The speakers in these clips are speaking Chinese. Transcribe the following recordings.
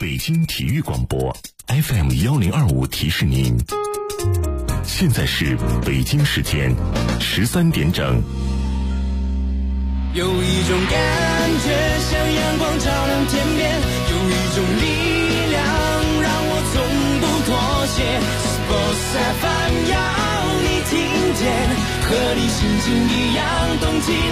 北京体育广播 FM1025提示您，现在是北京时间13点整。 有一种感觉像阳光照亮天边，有一种力量让我从不妥协。Sports FM 要你听见，和你心情一样动起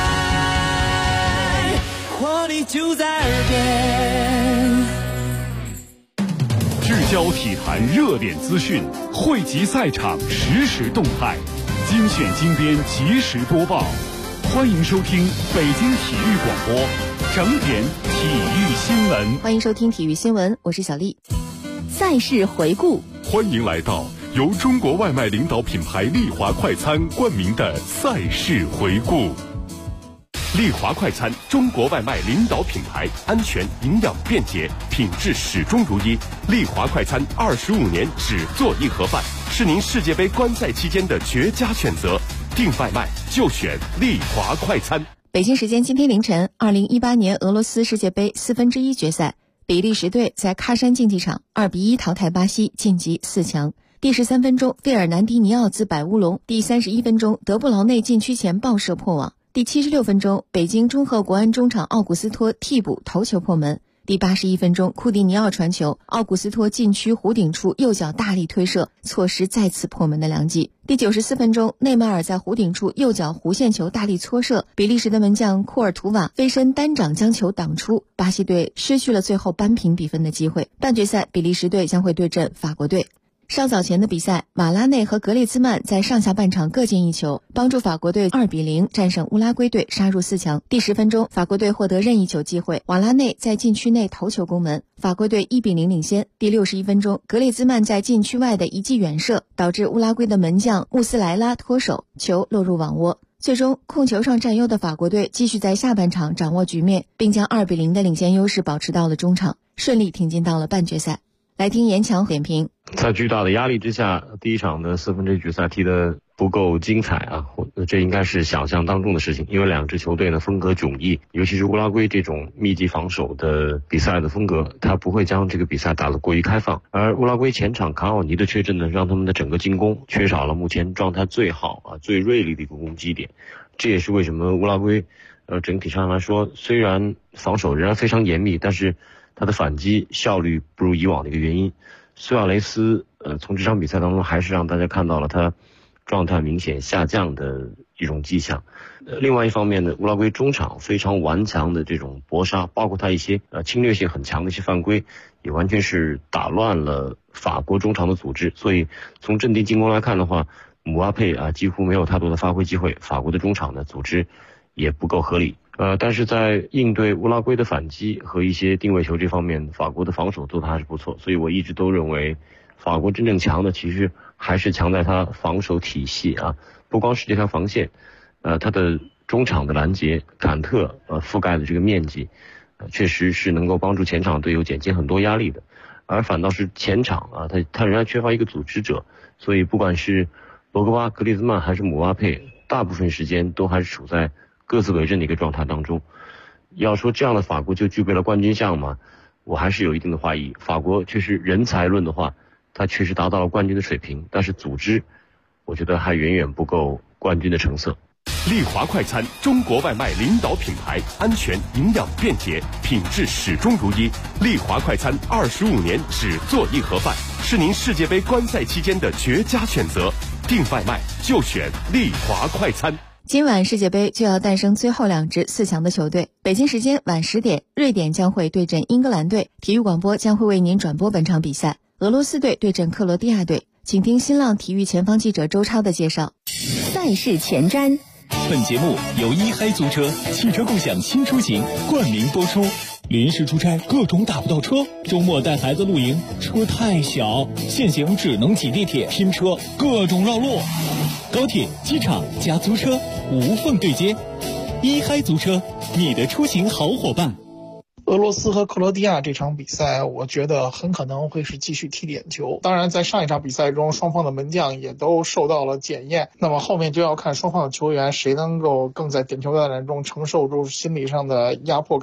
来，活力就在耳边。 聚焦体坛热点资讯，汇集赛场实时动态，精选精编及时播报。欢迎收听北京体育广播整点体育新闻。 欢迎收听体育新闻，我是小丽。赛事回顾， 欢迎来到由中国外卖领导品牌丽华快餐冠名的赛事回顾。丽华快餐，中国外卖领导品牌，安全、营养、便捷，品质始终如一。丽华快餐25年只做一盒饭，是您世界杯观赛期间的绝佳选择。订外卖就选丽华快餐。 北京时间今天凌晨，2018年俄罗斯世界杯1/4决赛，比利时队在喀山竞技场2-1淘汰巴西，晋级4强。第13分钟，费尔南迪尼奥兹摆乌龙；第31分钟，德布劳内禁区前爆射破网；第76分钟，北京中赫国安中场奥古斯托替补头球破门；第81分钟，库蒂尼奥传球，奥古斯托禁区弧顶处右脚大力推射，错失再次破门的良机。第94分钟，内马尔在弧顶处右脚弧线球大力搓射，比利时的门将库尔图瓦飞身单掌将球挡出，巴西队失去了最后扳平比分的机会。半决赛，比利时队将会对阵法国队。稍早前的比赛，瓦拉内和格列兹曼在上下半场各进一球，帮助法国队2-0战胜乌拉圭队，杀入4强。第10分钟，法国队获得任意球机会，瓦拉内在禁区内头球攻门，法国队1-0领先。第61分钟，格列兹曼在禁区外的一记远射，导致乌拉圭的门将穆斯莱拉脱手，球落入网窝。最终控球上占优的法国队继续在下半场掌握局面，并将2-0的领先优势保持到了中场，顺利挺进到了半决赛。来听严强点评。 在巨大的压力之下，第一场的1/4决赛踢得不够精彩啊，这应该是想象当中的事情。因为两支球队呢风格迥异，尤其是乌拉圭这种密集防守的比赛的风格，他不会将这个比赛打得过于开放。而乌拉圭前场卡奥尼的缺阵呢，让他们的整个进攻缺少了目前状态最好最锐利的一个攻击点。这也是为什么乌拉圭整体上来说，虽然防守仍然非常严密，但是他的反击效率不如以往的一个原因。苏亚雷斯从这场比赛当中还是让大家看到了他状态明显下降的一种迹象。另外一方面呢，乌拉圭中场非常顽强的这种搏杀，包括他一些侵略性很强的一些犯规，也完全是打乱了法国中场的组织。所以从阵地进攻来看的话，姆巴佩几乎没有太多的发挥机会，法国的中场的组织也不够合理。但是在应对乌拉圭的反击和一些定位球这方面，法国的防守做得还是不错。所以我一直都认为法国真正强的其实还是强在他防守体系不光是这条防线，他的中场的拦截坎特覆盖的这个面积确实是能够帮助前场队友减轻很多压力的。而反倒是前场他仍然缺乏一个组织者，所以不管是博格巴、格列兹曼还是姆巴佩，大部分时间都还是处在各自为政的一个状态当中。要说这样的法国就具备了冠军相吗？我还是有一定的怀疑。法国确实人才论的话，他确实达到了冠军的水平，但是组织我觉得还远远不够冠军的成色。 丽华快餐，中国外卖领导品牌，安全、营养、便捷，品质始终如一。丽华快餐25年只做一盒饭，是您世界杯观赛期间的绝佳选择。订外卖就选丽华快餐。 今晚世界杯就要诞生最后2支4强的球队。北京时间晚10点，瑞典将会对阵英格兰队，体育广播将会为您转播本场比赛。俄罗斯队对阵克罗地亚队，请听新浪体育前方记者周超的介绍。 赛事前瞻。 本节目由一嗨租车汽车共享新出行冠名播出。临时出差各种打不到车，周末带孩子露营车太小，现行只能挤地铁拼车，各种绕路。高铁、机场加租车无缝对接，一嗨租车，你的出行好伙伴。 俄罗斯和克罗地亚这场比赛，我觉得很可能会是继续踢点球。当然，在上一场比赛中，双方的门将也都受到了检验。那么后面就要看双方的球员谁能够更在点球大战中承受住心理上的压迫感。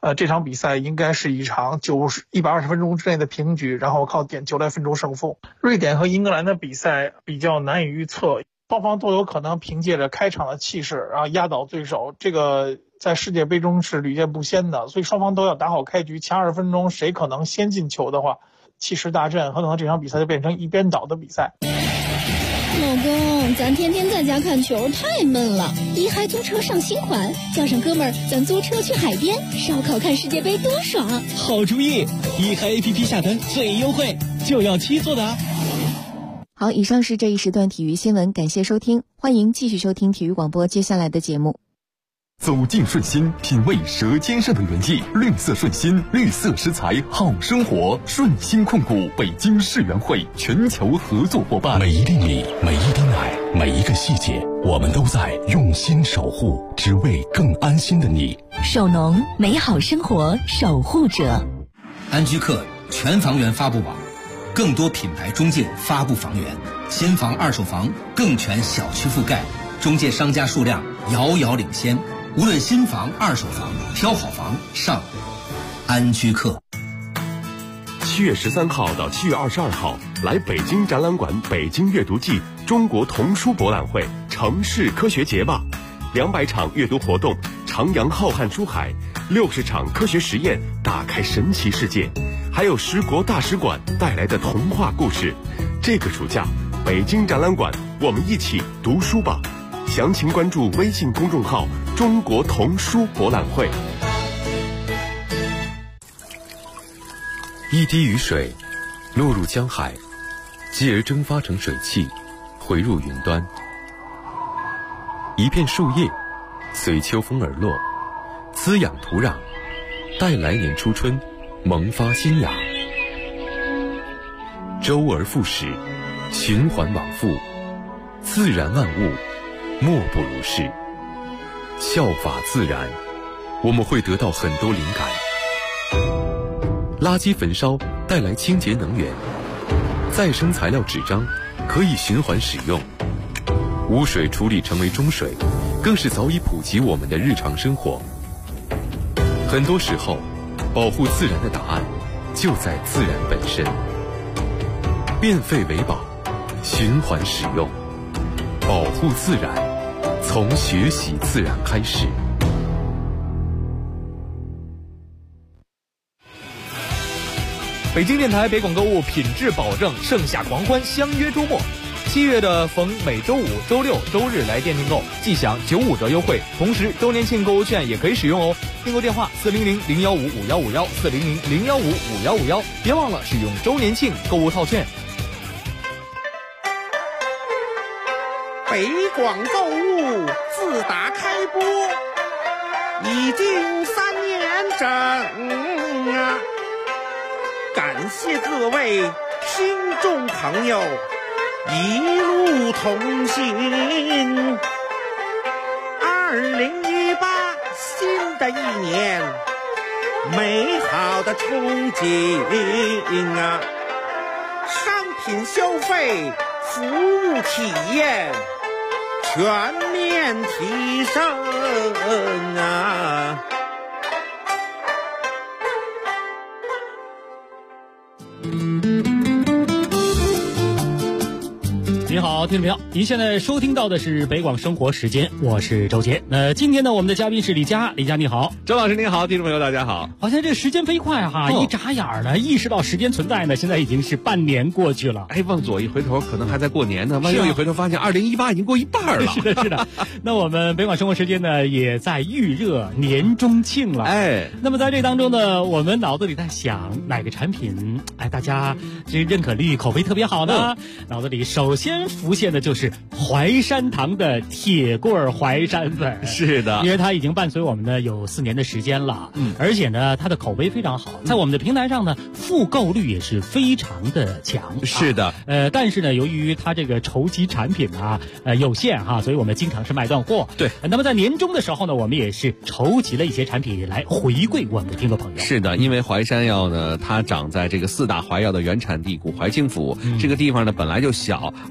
这场比赛应该是一场120分钟之内的平局，然后靠点球来分出胜负。瑞典和英格兰的比赛比较难以预测，双方都有可能凭借着开场的气势然后压倒对手，这个在世界杯中是屡见不鲜的，所以双方都要打好开局。前20分钟谁可能先进球的话，气势大振，很可能这场比赛就变成一边倒的比赛。 老公，咱天天在家看球太闷了，一嗨租车上新款，叫上哥们儿，咱租车去海边烧烤看世界杯多爽！ 好主意，一嗨 APP 下单最优惠，就要7做的啊！ 好，以上是这一时段体育新闻，感谢收听，欢迎继续收听体育广播接下来的节目。 走进顺心，品味舌尖上的原意。绿色顺心，绿色食材好生活。顺心控股北京世园会全球合作伙伴。 每一粒米，每一滴奶，每一个细节，我们都在用心守护，只为更安心的你。 首农，美好生活守护者。 安居客全房源发布网，更多品牌中介发布房源，新房、二手房更全小区覆盖，中介商家数量遥遥领先。无论新房、二手房，挑好房上安居客。 7月13号到7月22号，来北京展览馆北京阅读季中国童书博览会城市科学节吧，200场阅读活动，徜徉浩瀚书海，60场科学实验，打开神奇世界，还有10国大使馆带来的童话故事。这个暑假，北京展览馆，我们一起读书吧。详情关注微信公众号中国童书博览会。 一滴雨水落入江海，继而蒸发成水汽，回入云端。一片树叶随秋风而落，滋养土壤，待来年初春萌发新芽。周而复始，循环往复，自然万物莫不如是。效法自然，我们会得到很多灵感。垃圾焚烧带来清洁能源，再生材料纸张可以循环使用，污水处理成为中水，更是早已普及我们的日常生活。很多时候，保护自然的答案就在自然本身。变废为宝，循环使用，保护自然，从学习自然开始。 北京电台北广购物品质保证，盛夏狂欢，相约周末。7月的逢每周五、周六、周日来店订购，即享95折优惠，同时周年庆购物券也可以使用哦。订购电话400-015-5151 400-015-5151，别忘了使用周年庆购物套券。 北广购物自打开播已经3年整啊！感谢各位听众朋友一路同行。2018新的一年，美好的憧憬啊！商品消费、服务体验全面提升啊！ 你好，听众朋友，您现在收听到的是北广生活时间，我是周杰。今天呢，我们的嘉宾是李佳，李佳你好， 周老师您好，听众朋友大家好。 好像这时间飞快哈，一眨眼呢，意识到时间存在呢，现在已经是半年过去了。 哎，往左一回头，可能还在过年呢；往右一回头，发现2018已经过一半了。 是的，是的。那我们北广生活时间呢，也在预热年中庆了。 哎， 那么在这当中呢，我们脑子里在想哪个产品，大家这认可率、口碑特别好呢？脑子里首先浮现的就是淮山堂的铁棍淮山粉。 是的， 因为它已经伴随我们呢有4年的时间了，而且呢它的口碑非常好，在我们的平台上呢复购率也是非常的强。 是的， 但是呢由于它这个筹集产品啊有限哈，所以我们经常是卖断货。 对， 那么在年终的时候呢，我们也是筹集了一些产品来回馈我们的听众朋友。 是的，因为淮山药呢，它长在这个4大淮药的原产地古淮清府，这个地方呢本来就小，而且它又是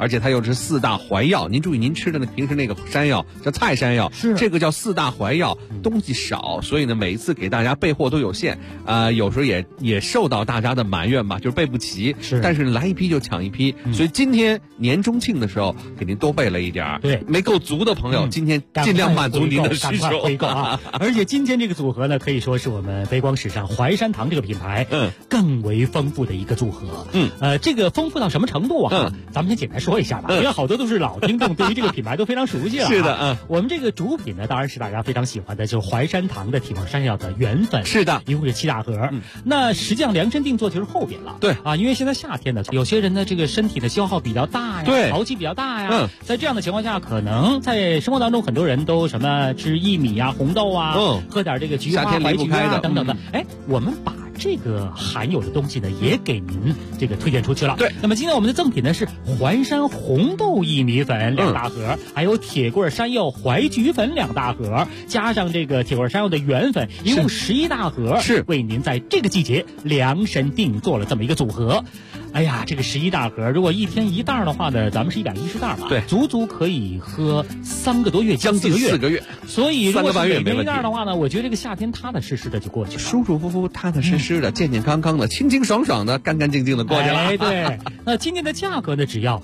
是4大怀药。您注意，您吃的平时那个山药叫菜山药， 是这个叫4大怀药，东西少，所以呢每一次给大家备货都有限，有时候也受到大家的埋怨吧，就是备不齐。但是来一批就抢一批，所以今天年中庆的时候给您多备了一点儿。 对， 没够足的朋友，今天尽量满足您的需求。 回购啊！而且今天这个组合呢，可以说是我们北广史上淮山堂这个品牌更为丰富的一个组合。这个丰富到什么程度啊？咱们先简单说一下吧，因为好多都是老听众，对于这个品牌都非常熟悉了。 是的， 我们这个主品呢，当然是大家非常喜欢的，就是淮山堂的铁罐山药的原粉。 是的， 一共是7大盒。那实际上量身定做就是后边了。 对啊，因为现在夏天呢，有些人呢这个身体的消耗比较大呀， 对， 潮气比较大呀。在这样的情况下，可能在生活当中很多人都什么吃薏米啊、红豆啊，喝点这个菊花、白菊啊等等的。我们把这个含有的东西呢，也给您这个推荐出去了。 对， 那么今天我们的赠品呢是淮山红豆薏米粉2大盒，还有铁棍山药淮菊粉2大盒，加上这个铁棍山药的原粉，一共11大盒， 是为您在这个季节量身定做了这么一个组合。哎呀，这个11大盒，如果一天1袋的话呢，咱们是110袋嘛， 对， 足足可以喝3个多月， 将近4个月。 所以如果是每天1袋的话呢，我觉得这个夏天踏踏实实的就过去了， 舒舒服服、踏踏实实的、健健康康的、清清爽爽的、干干净净的过去了。 对。那今天的价格呢，只要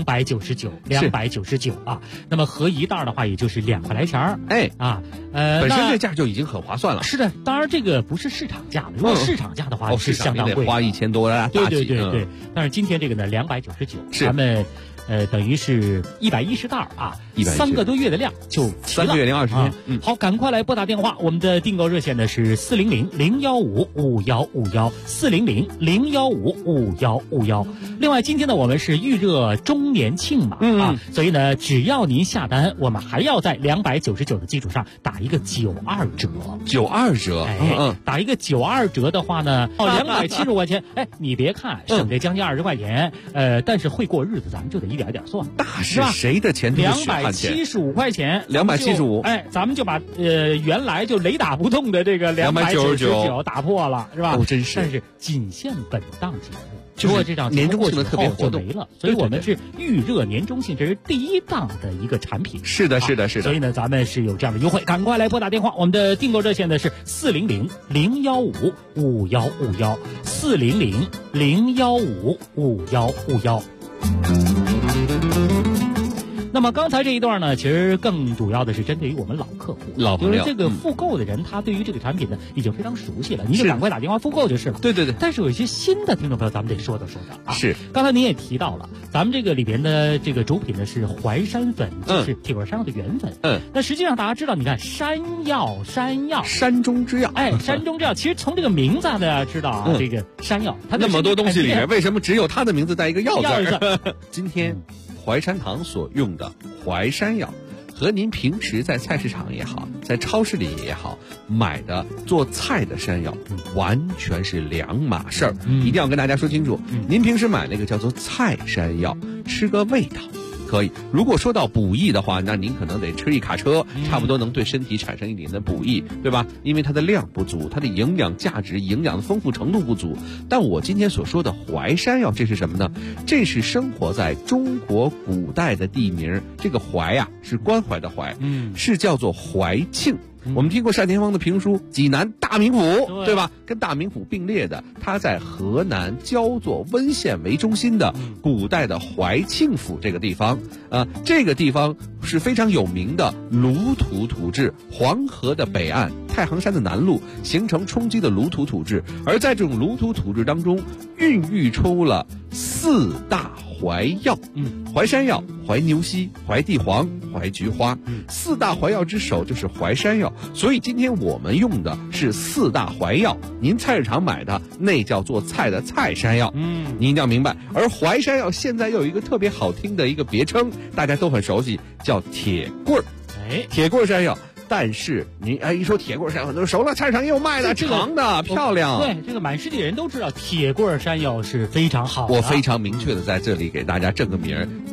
299啊。那么合1袋的话，也就是2块来钱儿。 本身这价就已经很划算了。 是的，当然这个不是市场价的，如果市场价的话是相当贵， 花1000多了。 对。但是今天这个呢，299，咱们等于是110袋啊，3个多月的量就齐了 ，3个月零20天。 好，赶快来拨打电话，我们的订购热线呢是400-015-5151，400-015-5151。另外，今天呢我们是预热周年庆嘛，所以呢只要您下单，我们还要在299的基础上打一个92折。 92折， 打一个92折的话呢，270块钱，你别看省这将近20块钱，但是会过日子，咱们就得一点点算， 那是谁的钱都是血汗钱。 275块钱 ，275， 咱们就把原来就雷打不动的这个299打破了，是吧？ 真是。 但是仅限本档节目， 就是这档年终庆的特别活动没了，所以我们是预热年终庆，这是第1档的一个产品。 是的。 所以呢，咱们是有这样的优惠，赶快来拨打电话，我们的订购热线呢是400-015-5151，400-015-5151。那么刚才这一段呢，其实更主要的是针对于我们老客户，就是这个复购的人，他对于这个产品呢已经非常熟悉了，您就赶快打电话复购就是了。 对。 但是有一些新的听众朋友，咱们得说道啊。 是。 刚才您也提到了，咱们这个里边的这个主品呢是淮山粉，就是铁棍山药的原粉。那实际上大家知道，你看山药， 山中之药。 山中之药，其实从这个名字大家知道啊，这个山药，它那么多东西里面，为什么只有它的名字带一个药字？今天淮山堂所用的淮山药，和您平时在菜市场也好，在超市里也好买的做菜的山药，完全是两码事儿。一定要跟大家说清楚，您平时买那个叫做菜山药，吃个味道可以。如果说到补益的话，那您可能得吃一卡车，差不多能对身体产生一点的补益，对吧？因为它的量不足，它的营养价值、营养的丰富程度不足。但我今天所说的淮山药，这是什么呢？这是生活在中国古代的地名，这个淮啊是关怀的淮，是叫做淮庆。我们听过单田芳的评书《济南大名府》，对吧？跟大名府并列的，它在河南焦作温县为中心的古代的淮庆府这个地方，这个地方是非常有名的鲁土土质，黄河的北岸，太行山的南麓形成冲积的鲁土土质，而在这种鲁土土质当中，孕育出了4大淮药，淮山药、淮牛膝、淮地黄、淮菊花，4大淮药之首就是淮山药。所以今天我们用的是4大淮药，您菜市场买的那叫做菜的菜山药，您一定要明白。而淮山药现在又有一个特别好听的一个别称，大家都很熟悉，叫铁棍儿。铁棍山药。但是您一说铁棍山药，很多人熟了，菜市场也有卖的，长的漂亮。 对，这个满世界人都知道铁棍山药是非常好的。 我非常明确的在这里给大家正个名，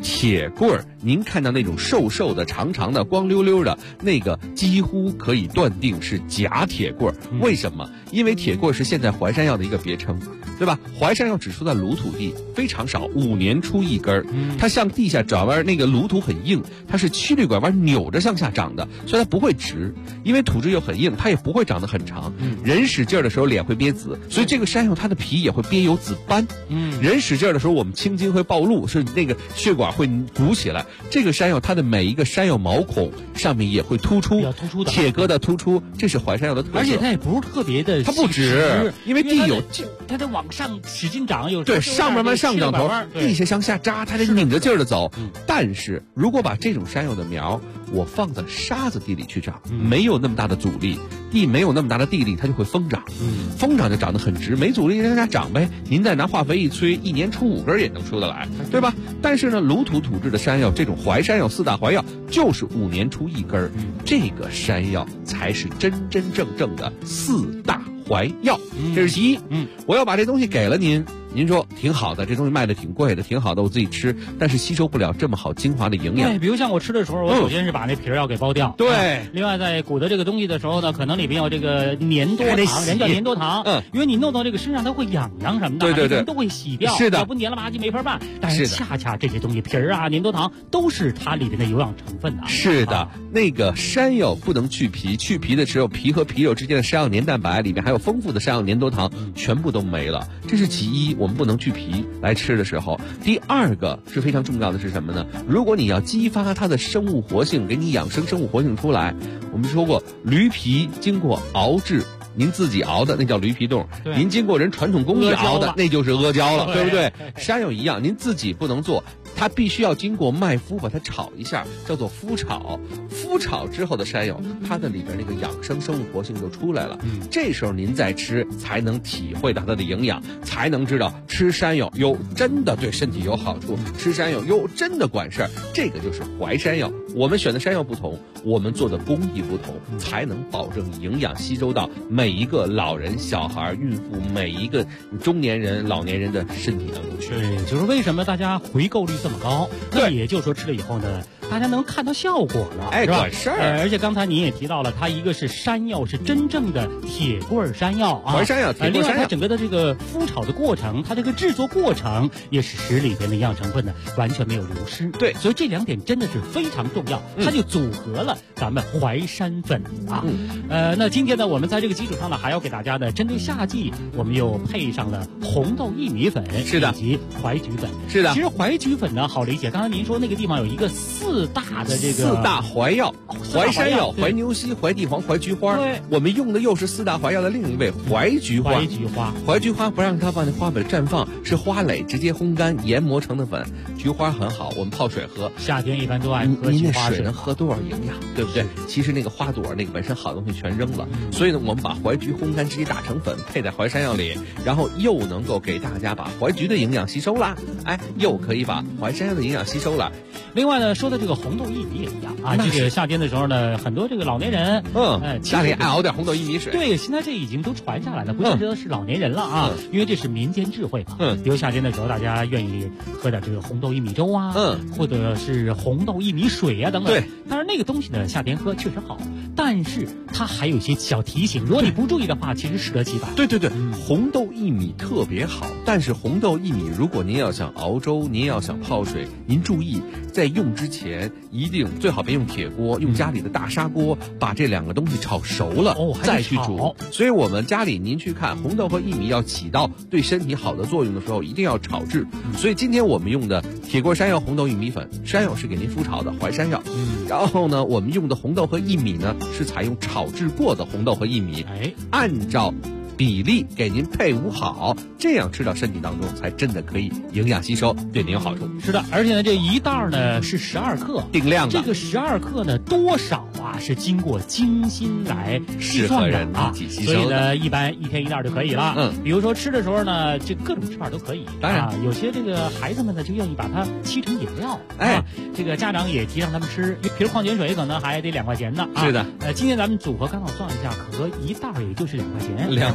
铁棍儿，您看到那种瘦瘦的、长长的、光溜溜的那个，几乎可以断定是假铁棍儿。为什么？因为铁棍儿是现在淮山药的一个别称，对吧？淮山药只出在鲁土地，非常少，5年出一根儿。它向地下转弯，那个鲁土很硬，它是曲率拐弯扭着向下长的，所以它不会直。因为土质又很硬，它也不会长得很长。人使劲儿的时候脸会憋紫，所以这个山药它的皮也会憋有紫斑。人使劲儿的时候，我们青筋会暴露，是那个血管会鼓起来。这个山药它的每一个山药毛孔上面也会突出，铁疙瘩突出，这是淮山药的特色。 而且它也不是特别的， 它不直，因为地有它得往上使劲长，有对上慢慢上涨头，地下向下扎，它得拧着劲儿的走。但是如果把这种山药的苗我放在沙子地里去长，没有那么大的阻力，地没有那么大的地力，它就会疯长。疯长就长得很直，没阻力让它长呗。您再拿化肥一催，1年出5根也能出得来，对吧？但是呢，鲁土土质的山药，这种淮山药4大淮药，就是5年出1根。这个山药才是真真正正的4大淮药。这是其一。我要把这东西给了您。您说挺好的，这东西卖的挺贵的，挺好的，我自己吃，但是吸收不了这么好精华的营养。 对，比如像我吃的时候，我首先是把那皮儿要给剥掉。 对。 另外，在鼓捣这个东西的时候呢，可能里边有这个粘多糖，人叫粘多糖。因为你弄到这个身上，它会痒痒什么的，对，都会洗掉。 是的。 要不粘了吧唧没法办。但是恰恰这些东西，皮儿啊、粘多糖都是它里边的有氧成分啊。 是的，那个山药不能去皮，去皮的时候，皮和皮肉之间的山药粘蛋白里面还有丰富的山药粘多糖，全部都没了。这是其一，我们不能去皮。来吃的时候，第二个是非常重要的是什么呢？如果你要激发它的生物活性，给你养生生物活性出来，我们说过驴皮经过熬制，您自己熬的那叫驴皮冻，您经过人传统工艺熬的那就是阿胶了，对不对？山药一样，您自己不能做，它必须要经过麦麸把它炒一下，叫做麸炒。麸炒之后的山药，它的里边那个养生生物活性就出来了。这时候您再吃，才能体会到它的营养，才能知道吃山药真的对身体有好处，吃山药真的管事儿。这个就是淮山药。我们选的山药不同，我们做的工艺不同，才能保证营养吸收到每一个老人、小孩、孕妇，每一个中年人、老年人的身体当中去。 对，就是为什么大家回购率这么高？那也就是说吃了以后呢，大家能看到效果了，是吧？ 管事儿。 而且刚才您也提到了，它一个是山药，是真正的铁棍山药啊， 淮山药、铁棍山药。 另外，它整个的这个麸炒的过程，它这个制作过程也是使里边的营养成分呢完全没有流失。 对， 所以这2点真的是非常重要，它就组合了咱们淮山粉啊。那今天呢，我们在这个基础上呢，还要给大家呢，针对夏季，我们又配上了红豆薏米粉， 是的， 以及淮菊粉， 是的。 其实淮菊粉呢好理解，刚才您说那个地方有一个4大的这个 4大淮药，淮山药、淮牛膝、淮地黄、淮菊花。 对， 我们用的又是4大淮药的另一位淮菊花。淮菊花不让它放在花本绽放，是花蕾直接烘干研磨成的粉。菊花很好，我们泡水喝。 夏天一般都爱喝菊花水。 您那水能喝多少营养，对不对？其实那个花朵那个本身好东西全扔了，所以呢，我们把淮菊烘干直接打成粉，配在淮山药里，然后又能够给大家把淮菊的营养吸收了，又可以把淮山药的营养吸收了。 另外呢，说的这个红豆薏米也一样啊，这个夏天的时候呢，很多这个老年人， 家里爱熬点红豆薏米水。 对，现在这已经都传下来了，不见得是老年人了啊，因为这是民间智慧嘛。比如夏天的时候，大家愿意喝点这个红豆薏米粥啊，或者是红豆薏米水啊等等。 对， 当然那个东西呢，夏天喝确实好，但是它还有一些小提醒，如果你不注意的话，其实适得其反。 对，红豆薏米特别好，但是红豆薏米，如果您要想熬粥，您要想泡水，您注意在用之前一定最好别用铁锅，用家里的大砂锅，把这2个东西炒熟了，再去煮。所以我们家里您去看红豆和薏米要起到对身体好的作用的时候，一定要炒制。所以今天我们用的铁棍山药红豆薏米粉，山药是给您麸炒的淮山药，然后呢，我们用的红豆和薏米呢是采用炒制过的红豆和薏米，按照比例给您配伍好，这样吃到身体当中才真的可以营养吸收，对您有好处。 是的，而且呢，这一袋呢是12克， 定量的。 这个12克呢，多少啊是经过精心来计算的啊，所以呢，一般1天1袋就可以了。比如说吃的时候呢，这各种吃法都可以。 当然， 有些这个孩子们呢就愿意把它沏成饮料，这个家长也提倡他们吃，一瓶矿泉水可能还得2块钱呢。 是的， 今天咱们组合刚好算一下，可一袋也就是2块钱，2块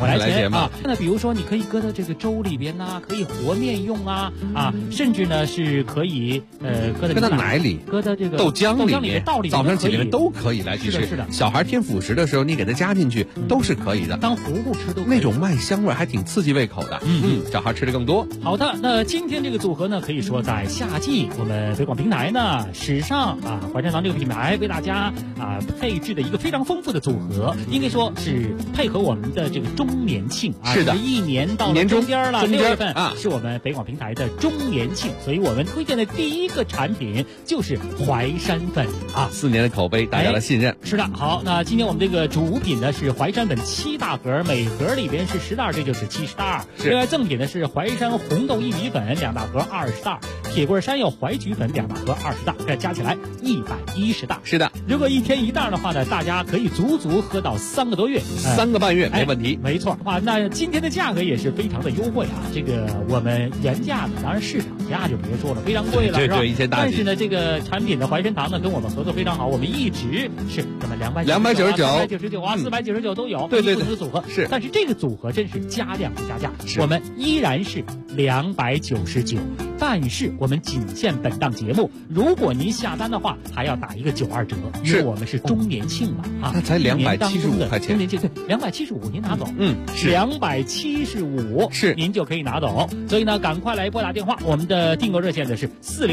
来钱嘛。 那比如说你可以搁到这个粥里边呐，可以和面用啊，甚至呢是可以搁到奶里， 搁到这个豆浆里面，早上起来都可以来去吃。 是的， 小孩添辅食的时候，你给他加进去都是可以的， 当糊糊吃都可以。 那种麦香味还挺刺激胃口的。小孩吃的更多。 好的，那今天这个组合呢，可以说在夏季，我们北广平台呢史上怀山堂这个品牌为大家配置的一个非常丰富的组合，应该说是配合我们的这个周年庆是的， 一年到了中间了，6月份是我们北广平台的周年庆，所以我们推荐的第一个产品就是淮山粉 4年的口碑，大家的信任。 是的，好，那今天我们这个主品呢是淮山粉7大盒，每盒里边是10袋，这就是70袋。另外赠品呢是淮山红豆薏米粉2大盒20袋，铁棍山药淮菊粉2大盒20袋，这加起来110袋。 是的， 如果1天1袋的话呢，大家可以足足喝到3个多月 ，3个半月没问题。 没错，那今天的价格也是非常的优惠这个我们原价呢，当然市场价就别说了，非常贵了，是吧？但是呢，这个产品的淮山堂呢跟我们合作非常好，我们一直是什么299、499都有， 对， 不同的组合是。 但是这个组合真是加量不加价，我们依然是299，但是我们仅限本档节目，如果您下单的话，还要打一个92折，因为我们是周年庆嘛那才275块钱， 周年庆对，275您拿走， 是 275 是您就可以拿走，所以呢，赶快来拨打电话，我们的订购热线呢是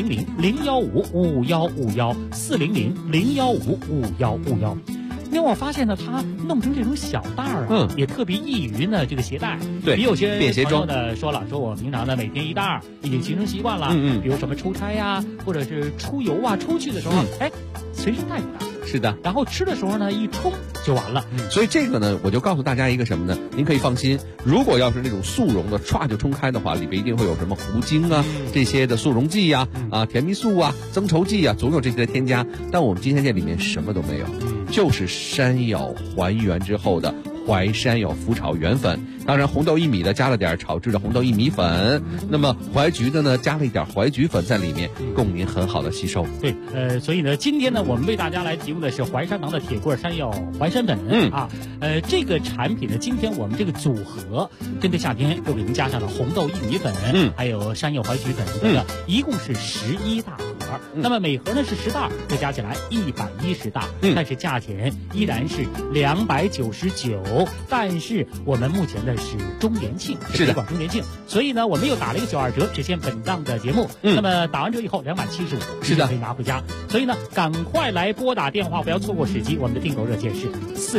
400-015-5151，400-015-5151。因为我发现呢，它弄成这种小袋也特别易于呢这个携带。 对， 比有些便携装呢说我平常呢每天1袋已经形成习惯了。比如什么出差呀，或者是出游出去的时候，随身带一袋。 是的， 然后吃的时候呢，一冲就完了。 所以这个呢，我就告诉大家一个什么呢？您可以放心，如果要是那种速溶的，歘就冲开的话，里边一定会有什么糊精这些的速溶剂甜蜜素增稠剂总有这些的添加。但我们今天这里面什么都没有，就是山药还原之后的淮山药麸炒原粉，当然红豆薏米的加了点炒制的红豆薏米粉，那么淮菊的呢加了一点淮菊粉在里面，供您很好的吸收。 对，所以呢，今天呢，我们为大家来提供的是淮山堂的铁棍山药淮山粉这个产品呢，今天我们这个组合针对夏天又给您加上了红豆薏米粉，还有山药淮菊粉等等，一共是11大盒。那么每盒呢是10袋，这加起来110袋，但是价钱依然是299，但是我们目前的是周年庆，是北广周年庆，所以呢我们又打了一个92折，只限本档的节目。那么打完折以后275， 是的， 可以拿回家。所以呢，赶快来拨打电话，不要错过时机。我们的订购热线是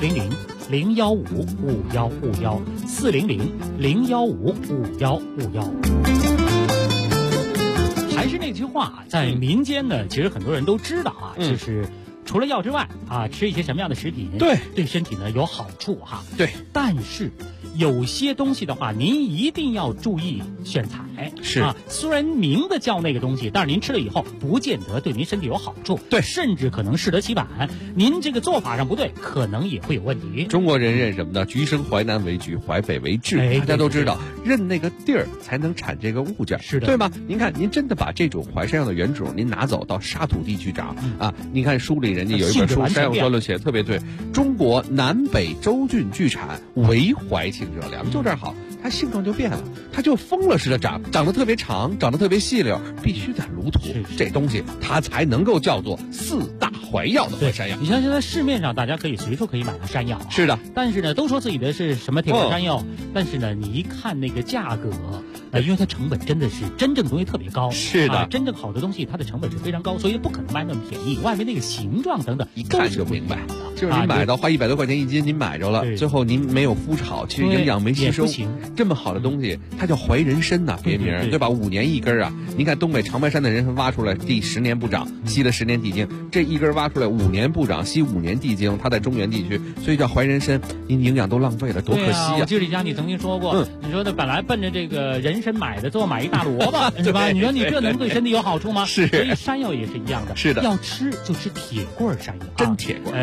400-015-5151，400-015-5151。还是那句话，在民间呢，其实很多人都知道就是除了药之外吃一些什么样的食品对身体呢有好处对， 但是有些东西的话，您一定要注意选材。虽然名字叫那个东西，但是您吃了以后，不见得对您身体有好处。 对， 甚至可能适得其反。您这个做法上不对，可能也会有问题。 中国人认什么呢？橘生淮南为橘，淮北为枳。大家都知道，认那个地儿才能产这个物件， 是的， 对吗？您看，您真的把这种淮山药的原种您拿走到沙土地去长您看书里人家有一本书《山药专论》写的特别对，中国南北州郡聚产，唯淮庆者良，就这儿好。它性状就变了，它就疯了似的长得特别长，长得特别细溜，必须在炉土，这东西它才能够叫做4大淮药的淮山药。 你像现在市面上大家可以随处可以买到山药， 是的， 但是呢，都说自己的是什么铁棍山药，但是呢，你一看那个价格，因为它成本真的是真正东西特别高， 是的， 真正好的东西它的成本是非常高，所以不可能卖那么便宜。外面那个形状等等， 一看就明白。就是您买到花100多块钱1斤，您买着了，最后您没有麸炒，其实营养没吸收。这么好的东西，它叫淮人参呐，别名对吧？5年1根您看东北长白山的人参挖出来，第10年不长，吸了10年地精，这一根挖出来5年不长，吸5年地精，它在中原地区，所以叫淮人参。您营养都浪费了，多可惜我记得李佳你曾经说过，你说的本来奔着这个人参买的，最后买一大萝卜，是吧？你说你这能对身体有好处吗？ 是， 所以山药也是一样的， 是的， 要吃就吃铁棍山药， 真铁棍， 真正的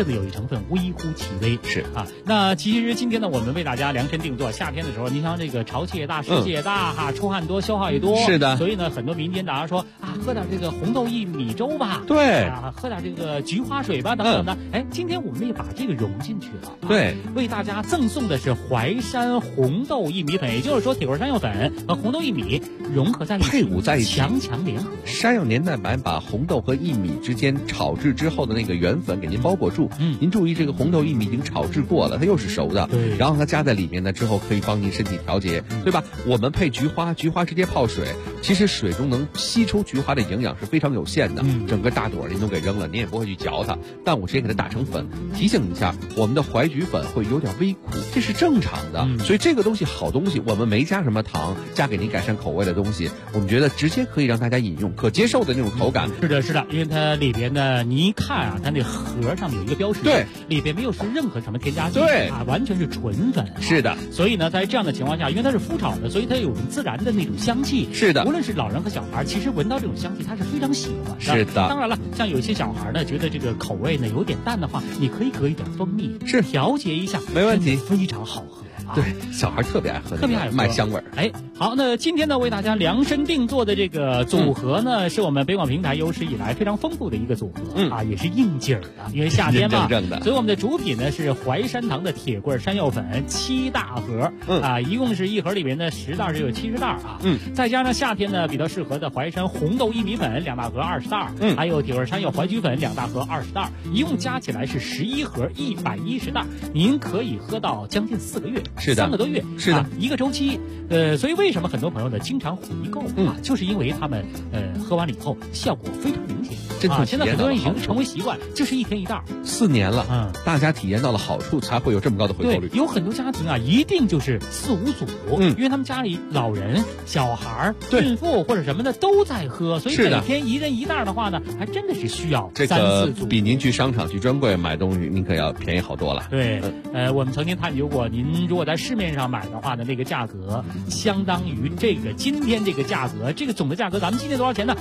的有一成分微乎其微。 是啊，那其实今天呢，我们为大家量身定做。夏天的时候，你想这个潮气也大，湿气也大哈，出汗多，消耗也多。 是的。 所以呢，很多民间大家说啊，喝点这个红豆薏米粥吧。 对。 啊，喝点这个菊花水吧，等等的。哎，今天我们也把这个融进去了。 对。 为大家赠送的是淮山红豆薏米粉，也就是说铁棍山药粉和红豆薏米融合在一起， 配伍在一起， 强强联合。 山药年代版把红豆和薏米之间炒制之后的那个原粉给您包裹住。您注意这个红豆薏米已经炒制过了，它又是熟的。 对。 然后它加在里面呢之后，可以帮您身体调节，对吧？我们配菊花直接泡水，其实水中能吸出菊花的营养是非常有限的。整个大朵您都给扔了，您也不会去嚼它。但我直接给它打成粉，提醒一下，我们的淮菊粉会有点微苦，这是正常的。所以这个东西好东西，我们没加什么糖，加给您改善口味的东西，我们觉得直接可以让大家饮用，可接受的那种口感。 是的，是的，因为它里边呢，你一看啊，它那盒上面有一个标识， 对， 里边没有是任何什么添加剂， 对啊，完全是纯粉。 是的， 所以呢，在这样的情况下，因为它是麸炒的，所以它有自然的那种香气。 是的， 无论是老人和小孩，其实闻到这种香气，他是非常喜欢的。 是的， 当然了，像有一些小孩呢，觉得这个口味呢有点淡的话，你可以搁一点蜂蜜， 是调节一下， 没问题， 非常好喝。 对，小孩特别爱喝， 特别爱喝麦香味儿。 哎，好，那今天呢，为大家量身定做的这个组合呢，是我们北广平台有史以来非常丰富的一个组合，啊，也是应景儿的，因为夏天嘛，所以我们的主品呢是淮山堂的铁棍山药粉7大盒，啊，一共是一盒里面的10袋是有70袋啊，再加上夏天呢比较适合的淮山红豆薏米粉2大盒20袋，还有铁棍山药淮菊粉2大盒20袋，一共加起来是11盒110袋，您可以喝到将近4个月。 是的，3 个多月， 是的， 一个周期。所以为什么很多朋友呢经常回购啊？就是因为他们喝完了以后效果非常明显。现在很多人已经成为习惯，就是1天1袋 ，4年了，大家体验到了好处，才会有这么高的回购率。 对，有很多家庭啊，一定就是4、5组，因为他们家里老人、小孩、孕妇或者什么的都在喝，所以每天1人1袋的话呢，还真的是需要3、4组。 比您去商场去专柜买东西，您可要便宜好多了。 对，我们曾经探究过，您如果在市面上买的话呢，那个价格相当于这个今天这个价格，这个总的价格，咱们今天多少钱呢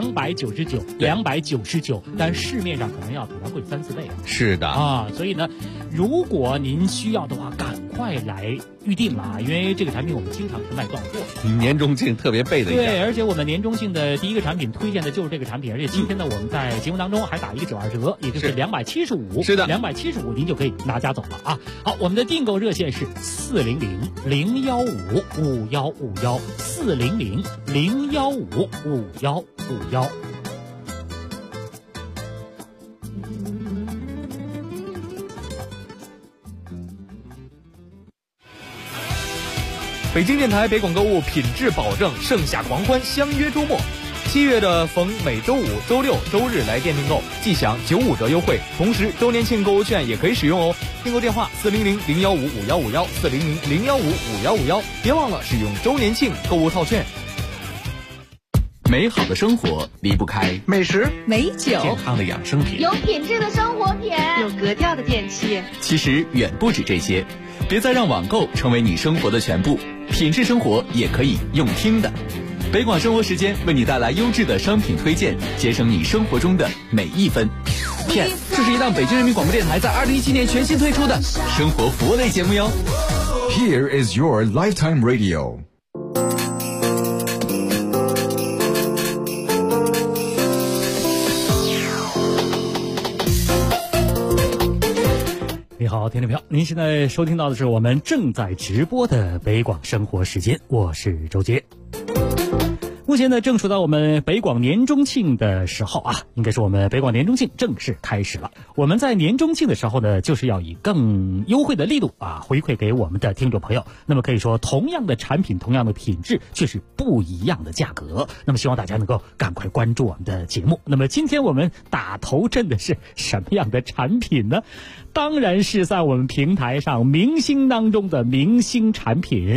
？299，但市面上可能要比它贵3、4倍。 是的啊，所以呢，如果您需要的话，赶快来预定了啊，因为这个产品我们经常是卖断货。 年中庆特别备的一家。 对，而且我们年中庆的第一个产品推荐的就是这个产品，而且今天呢，我们在节目当中还打一个92折，也就是275。 是的 ，275您就可以拿家走了啊。好，我们的订购热线是400-015-5151，400-015-5151。 北京电台北广购物品质保证，盛夏狂欢，相约周末。7月的逢每周五、周六、周日来店订购，即享95折优惠，同时周年庆购物券也可以使用哦。订购电话400-015-5151，400-015-5151，别忘了使用周年庆购物套券。 美好的生活离不开美食、 美酒、 健康的养生品、 有品质的生活品、 有格调的电器。 其实远不止这些，别再让网购成为你生活的全部，品质生活也可以用听的。北广生活时间为你带来优质的商品推荐，节省你生活中的每一分。片，这是一档北京人民广播电台在2017年全新推出的生活服务类节目哟。 Here is your lifetime radio。 你好，听众朋友，您现在收听到的是我们正在直播的北广生活时间，我是周杰。目前呢，正处到我们北广年中庆的时候啊，应该是我们北广年中庆正式开始了。我们在年中庆的时候呢，就是要以更优惠的力度啊，回馈给我们的听众朋友。那么可以说，同样的产品，同样的品质，却是不一样的价格。那么希望大家能够赶快关注我们的节目。那么今天我们打头阵的是什么样的产品呢？当然是在我们平台上明星当中的明星产品。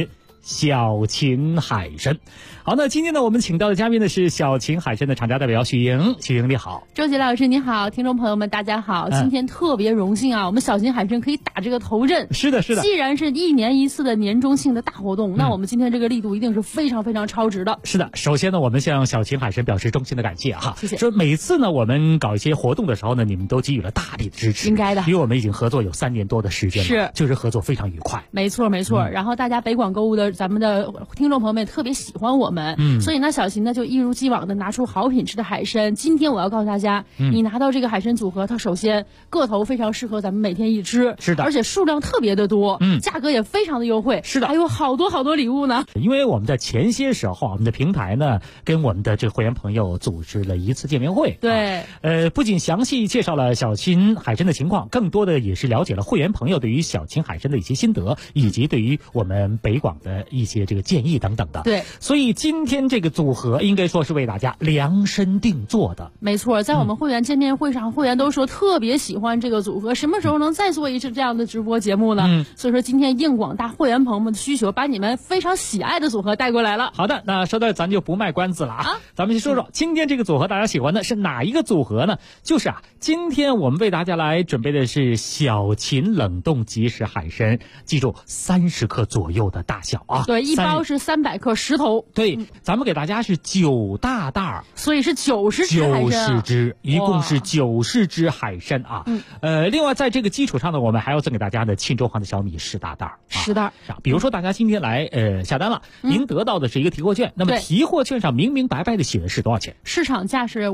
小秦海参。好，那今天呢，我们请到的嘉宾呢是小秦海参的厂家代表许莹。许莹你好。 周杰老师你好，听众朋友们大家好，今天特别荣幸啊，我们小秦海参可以打这个头阵。 是的，是的。 既然是1年1次的年终性的大活动，那我们今天这个力度一定是非常非常超值的。 是的，首先呢，我们向小秦海参表示衷心的感谢哈， 谢谢。 说每次呢，我们搞一些活动的时候呢，你们都给予了大力的支持， 应该的， 因为我们已经合作有3年多的时间了， 是， 就是合作非常愉快。 没错没错。然后大家北广购物的咱们的听众朋友们也特别喜欢我们，所以呢，小秦呢就一如既往的拿出好品质的海参。今天我要告诉大家，你拿到这个海参组合，它首先个头非常适合咱们每天一吃， 是的， 而且数量特别的多，价格也非常的优惠， 是的， 还有好多好多礼物呢。 因为我们在前些时候，我们的平台呢跟我们的这个会员朋友组织了一次见面会， 对， 不仅详细介绍了小秦海参的情况，更多的也是了解了会员朋友对于小秦海参的一些心得，以及对于我们北广的一些这个建议等等的。 对， 所以今天这个组合应该说是为大家量身定做的。 没错，在我们会员见面会上，会员都说特别喜欢这个组合，什么时候能再做一次这样的直播节目呢？所以说今天应广大会员朋友们的需求，把你们非常喜爱的组合带过来了。 好的，那说到咱就不卖关子了啊，咱们先说说今天这个组合大家喜欢的是哪一个组合呢？就是今天我们为大家来准备的是小秦冷冻即食海参，记住30克左右的大小啊。 对，一包是300克10头。 对，咱们给大家是9大袋， 所以是90只海参。90 只，一共是90只海参啊。另外在这个基础上呢，我们还要赠给大家的庆州黄的小米10大袋。 10袋。 比如说大家今天来下单了，您得到的是一个提货券，那么提货券上明明白白的写的是多少钱？ 市场价是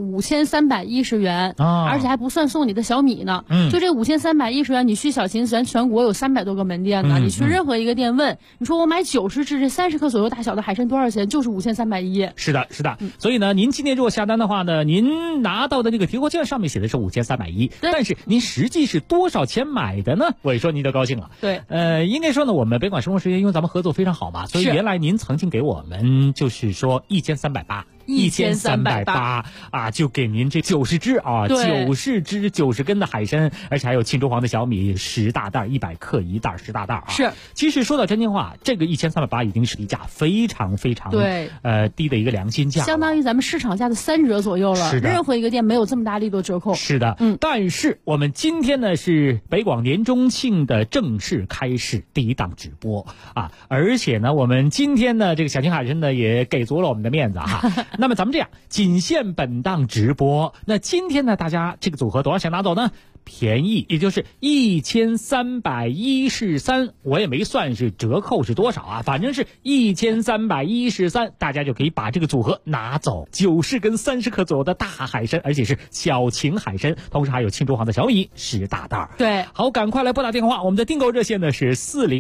5310元，而且还不算送你的小米呢。就这5310元，你去小秦咱全国有300多个门店呢，你去任何一个店问，你说我买90只这30克左右大小的海参多少钱？就是5310。 是的，是的。所以呢，您今天如果下单的话呢，您拿到的这个提货券上面写的是5310，但是您实际是多少钱买的呢？我一说您就高兴了。 对， 应该说呢，我们北广生活时间因为咱们合作非常好嘛，所以原来您曾经给我们就是说1380啊，就给您这90只啊，90根的海参，而且还有庆州黄的小米10大袋，100克1袋10大袋啊。 是， 其实说到真心话，这个1380已经是低价非常非常低的一个良心价， 相当于咱们市场价的3折左右了。 是的， 任何一个店没有这么大力度折扣。 是的，但是我们今天呢是北广年中庆的正式开始第一档直播啊，而且呢我们今天呢这个小秦海参呢也给足了我们的面子哈。那么咱们这样，仅限本档直播。那今天呢，大家这个组合多少钱拿走呢？便宜，也就是1313，我也没算是折扣是多少啊，反正是1313，大家就可以把这个组合拿走。90根30克左右的大海参，而且是小秦海参，同时还有庆州黄的小米10大袋。 对， 好，赶快来拨打电话，我们的订购热线呢是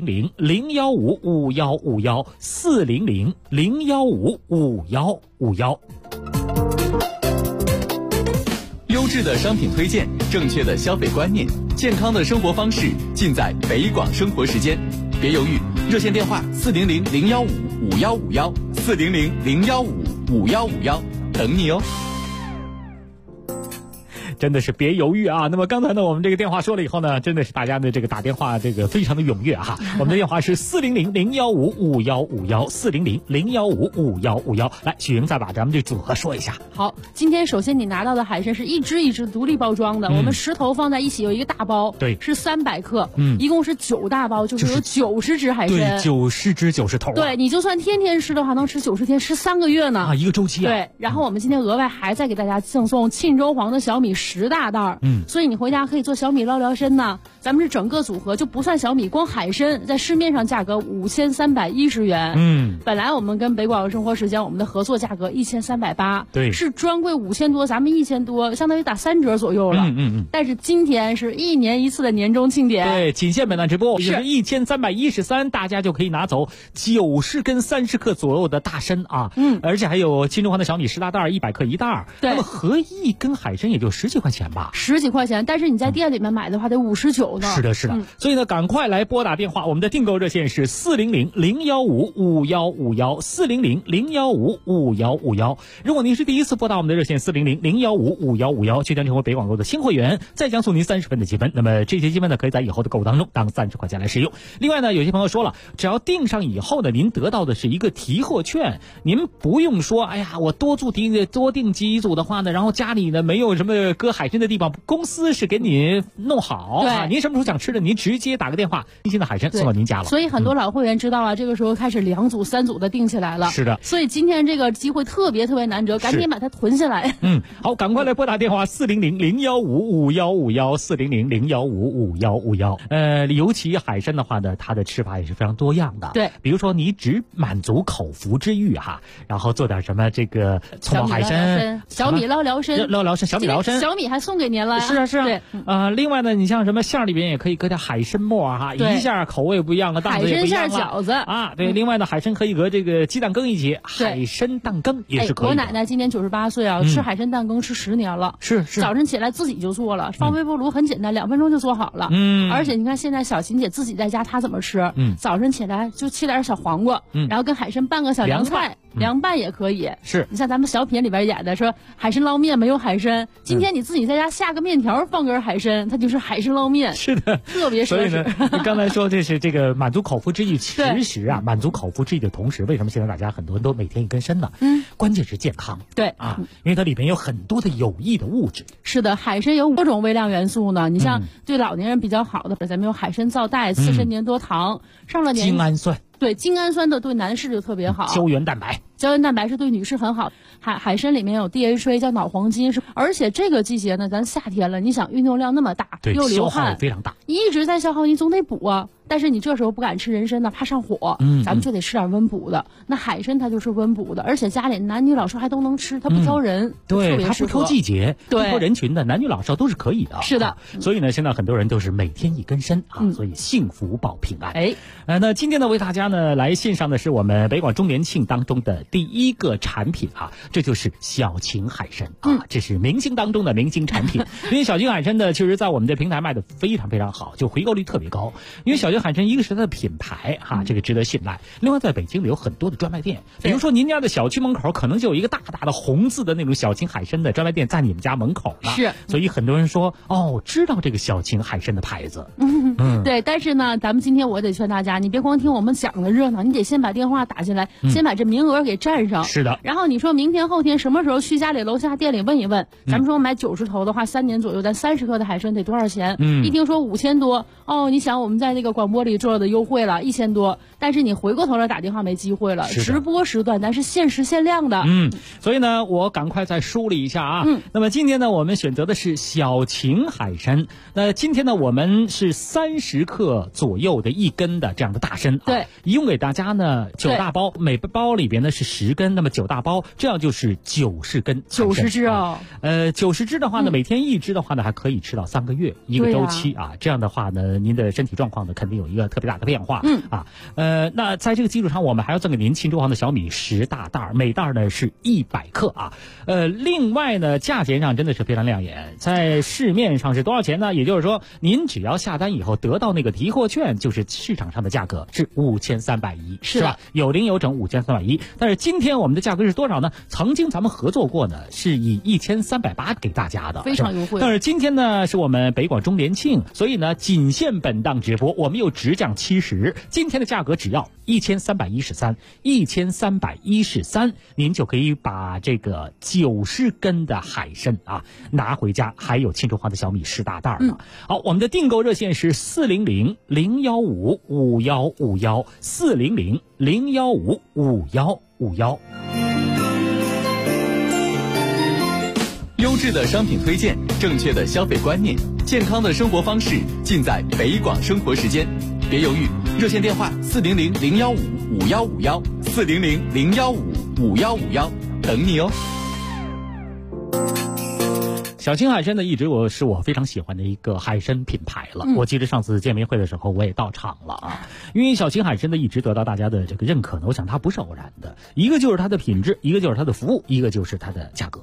400-015-5151，400-015-5151。 优质的商品推荐，正确的消费观念，健康的生活方式，尽在北广生活时间。别犹豫，热线电话400-015-5151，400-015-5151，等你哦。 真的是别犹豫啊！那么刚才呢，我们这个电话说了以后呢，真的是大家的这个打电话这个非常的踊跃哈。我们的电话是400-015-5151，400-015-5151。来，许莹再把咱们这组合说一下。 好，今天首先你拿到的海参是一只一只独立包装的，我们10头放在一起有一个大包， 对， 是300克，一共是9大包，就是有90只海参， 对，90只90头。 对，你就算天天吃的话，能吃90天，吃3个月呢啊，一个周期啊。 对，然后我们今天额外还再给大家赠送庆州黄的小米10大袋，所以你回家可以做小米捞聊参呢。咱们是整个组合就不算小米，光海参在市面上价格5310元，本来我们跟北广生活时间我们的合作价格1380， 对， 是专柜5000多，咱们1000多，相当于打3折左右了。但是今天是1年1次的年终庆典， 对，仅限本档直播，就是1313，大家就可以拿走90根30克左右的大参啊，而且还有庆州黄的小米10大袋，100克1袋，那么合一根海参也就10几块钱吧 ，10几块钱，但是你在店里面买的话得59呢。 是的，是的。所以呢，赶快来拨打电话，我们的订购热线是400-015-5151，400-015-5151。如果您是第一次拨打我们的热线400-015-5151，就将成为北广购的新会员，再将送您30分的积分。那么这些积分呢，可以在以后的购物当中当30块钱来使用。另外呢，有些朋友说了，只要订上以后呢，您得到的是一个提货券，您不用说，哎呀，我多订几组的话呢，然后家里呢没有什么搁海参的地方，公司是给你弄好啊。您什么时候想吃的，您直接打个电话，新鲜的海参送到您家了。 所以很多老会员知道啊，这个时候开始2组、3组的订起来了。 是的， 所以今天这个机会特别难得，赶紧把它囤下来。 好，赶快来拨打电话400-015-5151，400-015-5151。尤其海参的话呢，它的吃法也是非常多样的。 对， 比如说你只满足口腹之欲哈，然后做点什么这个葱爆海参、 小米捞辽参、 小米捞参， 小米还送给您了。 是啊。对，另外呢，你像什么馅里边也可以搁点海参末哈，一下口味不一样了，档次也不一样了。 海参馅饺子啊，对。另外呢，海参可以搁这个鸡蛋羹一起，海参蛋羹也是可以的。 我奶奶今年98岁啊，吃海参蛋羹吃10年了。 是。 早晨起来自己就做了，放微波炉很简单，2分钟就做好了。而且你看现在小琴姐自己在家她怎么吃？早晨起来就切点小黄瓜，然后跟海参拌个小凉菜，凉拌也可以。 是。 你像咱们小品里边演的说海参捞面没有海参，今天你自己在家下个面条放根海参，它就是海参捞面。 是的， 特别奢侈。 所以呢，你刚才说这是这个满足口腹之欲，其实啊，满足口腹之欲的同时，为什么现在大家很多人都每天一根参呢？关键是健康。 对啊，因为它里边有很多的有益的物质。 是的，海参有5种微量元素呢。你像对老年人比较好的，咱们有海参皂苷、刺参粘多糖，上了年精氨酸。 对，精氨酸的对男士就特别好。 胶原蛋白是对女士很好。海参里面有 DHA 叫脑黄金，而且这个季节呢，咱夏天了，你想运动量那么大，又流汗， 消耗非常大， 一直在消耗，你总得补啊。但是你这时候不敢吃人参呢，怕上火，咱们就得吃点温补的。那海参它就是温补的，而且家里男女老少还都能吃，它不挑人， 对，它不挑季节，不挑人群的，男女老少都是可以的。 是的， 所以呢，现在很多人都是每天一根参啊，所以幸福保平安。那今天呢，为大家呢来献上的是我们北广周年庆当中的第一个产品啊，这就是小秦海参啊，这是明星当中的明星产品。因为小秦海参呢，其实在我们的平台卖的非常非常好，就回购率特别高。因为小秦海参一个是它的品牌哈，这个值得信赖。另外，在北京有很多的专卖店，比如说您家的小区门口可能就有一个大大的红字的那种小秦海参的专卖店在你们家门口呢。 是， 所以很多人说知道这个小秦海参的牌子。 对，但是呢，咱们今天我得劝大家，你别光听我们讲的热闹，你得先把电话打进来，先把这名额给占上。 是的。 然后你说明天后天什么时候去家里楼下店里问一问，咱们说买90头的话，3年左右咱30克的海参得多少钱？一听说5000多，你想我们在那个广播里做的优惠了1000多，但是你回过头来打电话没机会了。直播时段咱是限时限量的。 所以呢，我赶快再梳理一下啊。那么今天呢，我们选择的是小秦海参。那今天呢，我们是30克左右的一根的这样的大参。 对， 一共给大家呢9大包，每包里边呢是10根，那么9大包，这样就是90根 ，90只哦。 90只的话呢，每天1只的话呢，还可以吃到3个月一个周期啊。这样的话呢，您的身体状况呢肯定有一个特别大的变化。那在这个基础上，我们还要赠给您庆州行的小米10大袋，每袋呢是100克啊。另外呢，价钱上真的是非常亮眼，在市面上是多少钱呢？也就是说，您只要下单以后得到那个提货券，就是市场上的价格是5310，是吧？有零有整5310。但是今天我们的价格是多少呢？曾经咱们合作过呢，是以1380给大家的， 非常优惠。 但是今天呢，是我们北广周年庆，所以呢，仅限本档直播，我们又直降70，今天的价格只要1313，您就可以把这个90根的海参啊拿回家，还有庆州行的小米10大袋呢。好，我们的订购热线是400-015-5151，400-015-5151。 优质的商品推荐，正确的消费观念，健康的生活方式，尽在北广生活时间。别犹豫，热线电话400-015-5151，400-015-5151，等你哦。 小秦海参呢，一直是我非常喜欢的一个海参品牌了。我记得上次见面会的时候，我也到场了啊。因为小秦海参呢，一直得到大家的这个认可呢，我想它不是偶然的。一个就是它的品质，一个就是它的服务，一个就是它的价格。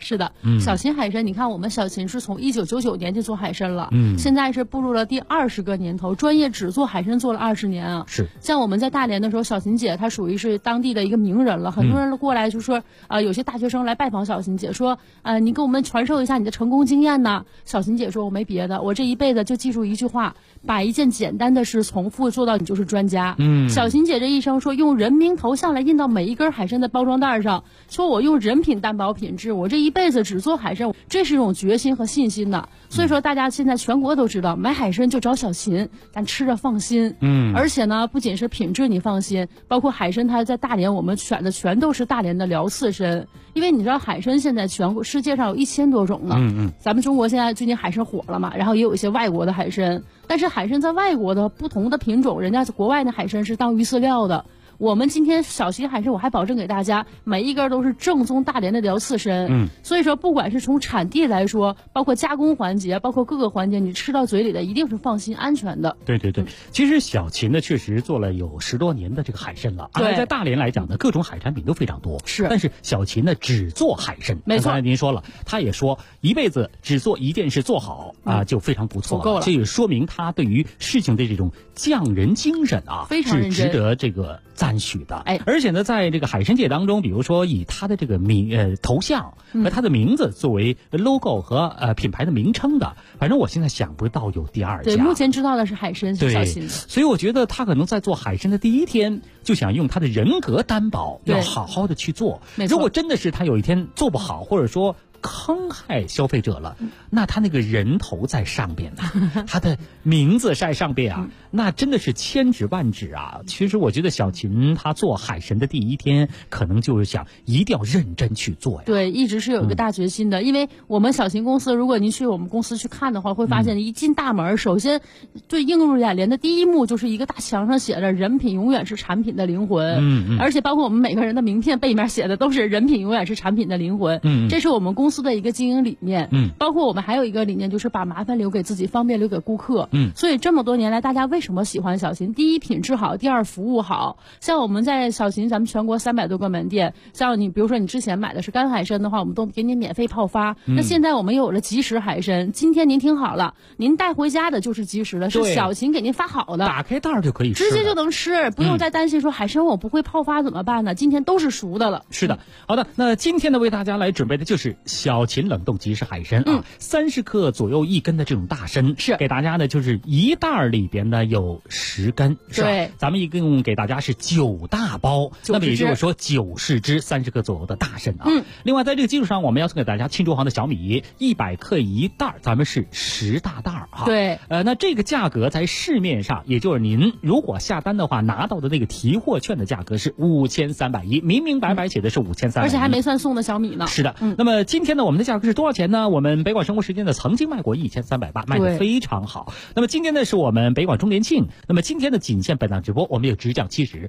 是的，小秦海参，你看我们小秦是从1999年就做海参了，现在是步入了第20个年头，专业只做海参做了20年啊。 是， 像我们在大连的时候，小秦姐她属于是当地的一个名人了，很多人过来就说，有些大学生来拜访小秦姐，说，你给我们传授一下你的成功经验呢。小秦姐说，我没别的，我这一辈子就记住一句话，把一件简单的事重复做到你就是专家。小秦姐这一生说，用人名头像来印到每一根海参的包装袋上，说我用人品担保品质，我这一辈子只做海参，这是一种决心和信心的。所以说大家现在全国都知道，买海参就找小秦，咱吃着放心。而且呢，不仅是品质你放心，包括海参它在大连我们选的全都是大连的辽刺参，因为你知道海参现在全国世界上有1000多种了。咱们中国现在最近海参火了嘛，然后也有一些外国的海参，但是海参在外国的不同的品种，人家国外的海参是当鱼饲料的。我们今天小秦海参，我还保证给大家每一根都是正宗大连的辽刺参。所以说不管是从产地来说，包括加工环节，包括各个环节，你吃到嘴里的一定是放心安全的。 对，其实小秦呢确实做了有10多年的这个海参了，而在大连来讲呢，各种海产品都非常多。是，但是小秦呢只做海参。没错，刚才您说了，他也说一辈子只做一件事做好就非常不错了，够了。这也说明他对于事情的这种匠人精神非常认真，是值得这个赞许的。而且呢，在这个海参界当中，比如说以他的这个头像和他的名字作为 logo 和品牌的名称的，反正我现在想不到有第2家。 对，目前知道的是海参是小秦的。 所以我觉得他可能在做海参的第一天就想用他的人格担保，要好好的去做。如果真的是他有一天做不好，或者说坑害消费者了，那他那个人头在上边呢，他的名字在上边啊，那真的是千指万指啊。其实我觉得小秦他做海参的第一天，可能就是想一定要认真去做呀。 对，一直是有一个大决心的。因为我们小秦公司，如果您去我们公司去看的话，会发现一进大门，首先对映入眼帘的第一幕就是一个大墙上写着“人品永远是产品的灵魂”。而且包括我们每个人的名片背面写的都是“人品永远是产品的灵魂”。这是我们公司的一个经营理念。包括我们还有一个理念，就是把麻烦留给自己，方便留给顾客。所以这么多年来，大家为什么喜欢小秦？第一，品质好；第二，服务好。像我们在小秦，咱们全国300多个门店，像你比如说你之前买的是干海参的话，我们都给你免费泡发。那现在我们有了即食海参，今天您听好了，您带回家的就是即食的，是小秦给您发好的， 打开袋就可以吃， 直接就能吃，不用再担心说海参我不会泡发怎么办呢？今天都是熟的了。 是的，好的，那今天呢为大家来准备的就是小秦冷冻即食海参30克左右1根的这种大参，是给大家呢就是一袋里边呢有10根，是吧？咱们一共给大家是9大包，那么也就是说90只30克左右的大参啊。另外在这个基础上，我们要送给大家庆州行的小米100克1袋，咱们是10大袋哈。 对， 那这个价格在市面上，也就是您如果下单的话拿到的那个提货券的价格是5310，明明白白写的是5310， 而且还没算送的小米呢。 是的，那么今天呢我们的价格是多少钱呢？我们北广生活时间呢曾经卖过1380，卖得非常好。那么今天呢是我们北广周年庆，那么今天的仅限本档直播，我们有直降70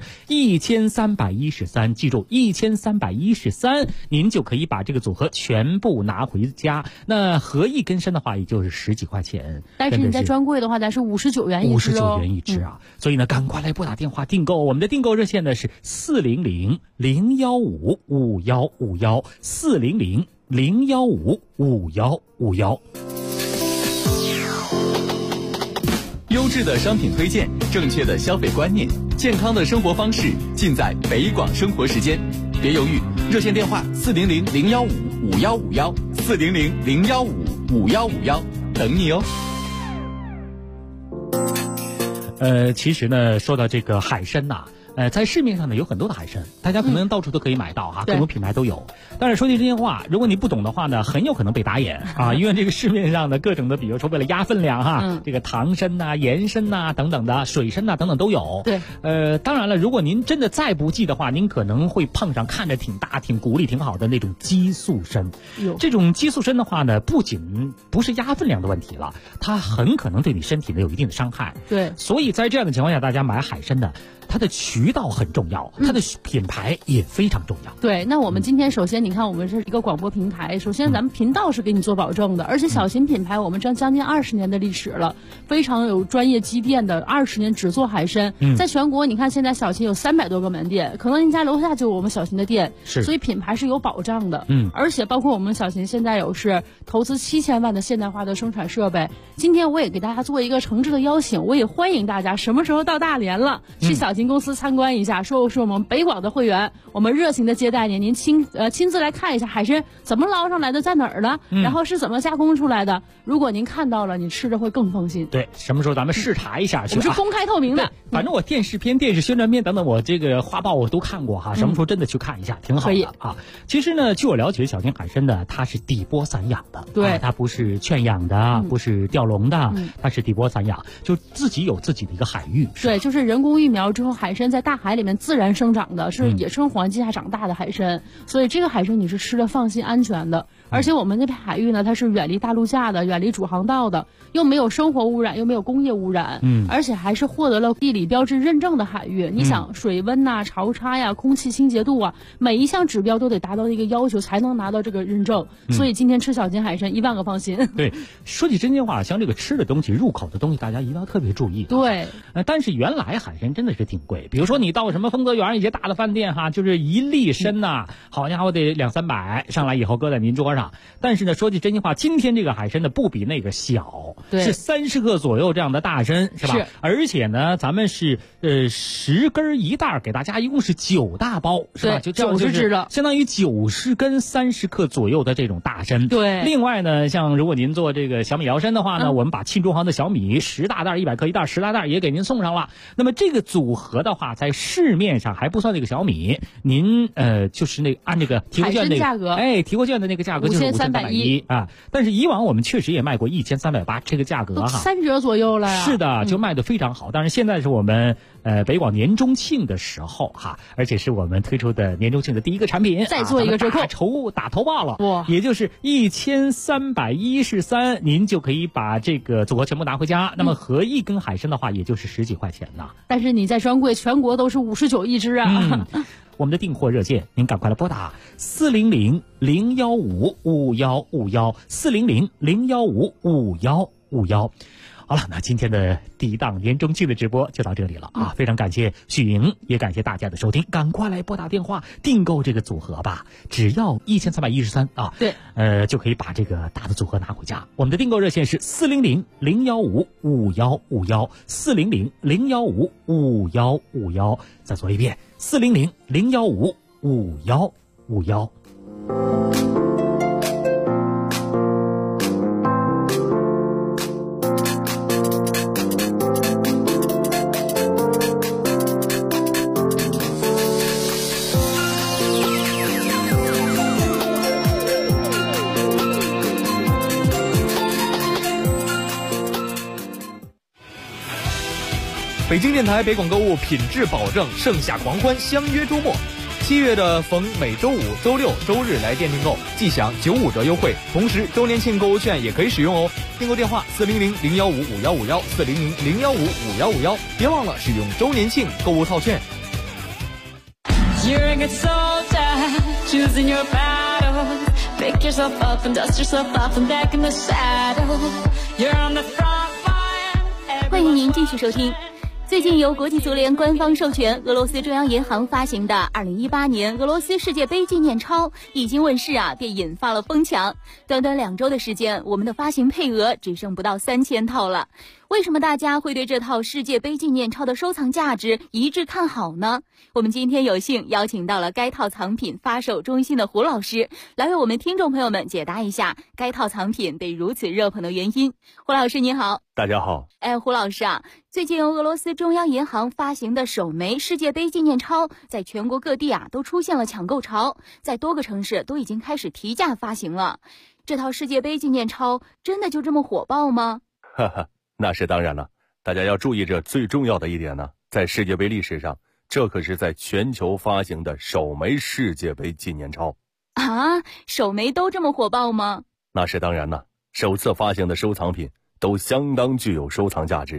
1313，记住1313，您就可以把这个组合全部拿回家。那合1根参的话，也就是10几块钱。 但是你在专柜的话，咱是59元一只 59元一只啊。所以呢，赶快来拨打电话订购，我们的订购热线呢是400-015-5151，400-015-5151。 优质的商品推荐，正确的消费观念，健康的生活方式，尽在北广生活时间。别犹豫，热线电话400-015-5151，400-015-5151，等你哦。 其实呢，说到这个海参呐，在市面上呢有很多的海参，大家可能到处都可以买到哈，各种品牌都有。但是说句真心话，如果你不懂的话呢，很有可能被打眼啊，因为这个市面上的各种的，比如说为了压分量哈，这个糖参呐、盐参呐等等的，水参呐等等都有。 对， 当然了，如果您真的再不济的话，您可能会碰上看着挺大、挺骨力挺好的那种激素参。这种激素参的话呢，不仅不是压分量的问题了，它很可能对你身体呢有一定的伤害。 对， 所以在这样的情况下，大家买海参呢，它的取渠道很重要，它的品牌也非常重要。 对，那我们今天首先你看，我们是一个广播平台，首先咱们频道是给你做保证的，而且小秦品牌我们将近20年的历史了，非常有专业积淀的，20年只做海参，在全国你看现在小秦有300多个门店，可能您家楼下就有我们小秦的店，所以品牌是有保障的。而且包括我们小秦现在有是投资7000万的现代化的生产设备。今天我也给大家做一个诚挚的邀请，我也欢迎大家什么时候到大连了，去小秦公司参观一下，说是我们北广的会员，我们热情的接待您，您亲自来看一下海参怎么捞上来的，在哪儿了，然后是怎么加工出来的。如果您看到了，你吃着会更放心。 对，什么时候咱们视察一下去？ 我们是公开透明的。 反正我电视片、电视宣传片等等，我这个画报我都看过哈。什么时候真的去看一下，挺好的啊。其实呢，据我了解，小秦海参呢，它是底波散养的， 对， 它不是圈养的，不是钓笼的，它是底波散养，就自己有自己的一个海域。 对，就是人工育苗之后，海参在大海里面自然生长的，是野生环境下长大的海参，所以这个海参你是吃的放心安全的。而且我们那片海域呢，它是远离大陆架的，远离主航道的，又没有生活污染，又没有工业污染，而且还是获得了地理标志认证的海域。你想水温呐、潮差呀、空气清洁度啊，每一项指标都得达到一个要求才能拿到这个认证。所以今天吃小秦海参1万个放心。 对，说起真心话，像这个吃的东西、入口的东西，大家一定要特别注意。 对， 但是原来海参真的是挺贵，比如说你到什么丰泽园一些大的饭店哈，就是1粒参呐，好家伙得200-300，上来以后搁在您桌上。但是呢，说句真心话，今天这个海参呢不比那个小，是30克左右这样的大参，是吧？而且呢，咱们是10根1袋，给大家一共是9大包，是吧？就 90只了， 相当于90根30克左右的这种大参。 对。 另外呢，像如果您做这个小米摇参的话呢，我们把庆中行的小米10大袋100克1袋10大袋也给您送上了。那么这个组合的话，在市面上还不算那个小米，您就是那按这个提货券那个价格， 提货券的那个价格就是5310啊。但是以往我们确实也卖过1380这个价格哈 ，3折左右了呀。 是的，就卖得非常好。但是现在是我们北广年中庆的时候哈，而且是我们推出的年中庆的第一个产品， 再做一个折扣， 打头报了，哇，也就是1313，您就可以把这个组合全部拿回家。那么合一根海参的话，也就是10几块钱呢。 但是你在专柜全国都是59一只啊。 我们的订货热线，您赶快来拨打400-015-5151，400-015-5151。好了，那今天的第一档年中庆的直播就到这里了啊！非常感谢许莹，也感谢大家的收听，赶快来拨打电话订购这个组合吧，只要1313啊！ 对， 就可以把这个大的组合拿回家。我们的订购热线是400-015-5151，400-015-5151。再说一遍，400-015-5151。 北京电台北广购物品质保证，盛夏狂欢，相约周末。7月的逢每周五、周六、周日来电订购，即享95折优惠，同时周年庆购物券也可以使用哦。订购电话400-015-5151，400-015-5151，别忘了使用周年庆购物套券。 You're a good soldier, choosing your battles. Pick yourself up and dust yourself off and back in the saddle. You're on the front line. 欢迎您继续收听。最近由国际足联官方授权，俄罗斯中央银行发行的2018年俄罗斯世界杯纪念钞一经问世啊，便引发了疯抢。短短2周的时间，我们的发行配额只剩不到3000套了。为什么大家会对这套世界杯纪念钞的收藏价值一致看好呢？我们今天有幸邀请到了该套藏品发售中心的胡老师，来为我们听众朋友们解答一下该套藏品被如此热捧的原因。胡老师你好。 大家好。 胡老师啊，最近由俄罗斯中央银行发行的首枚世界杯纪念钞，在全国各地啊都出现了抢购潮，在多个城市都已经开始提价发行了。这套世界杯纪念钞真的就这么火爆吗？ 哈哈，那是当然了。大家要注意，这最重要的一点呢，在世界杯历史上，这可是在全球发行的首枚世界杯纪念钞啊！首枚都这么火爆吗？ 那是当然了，首次发行的收藏品都相当具有收藏价值。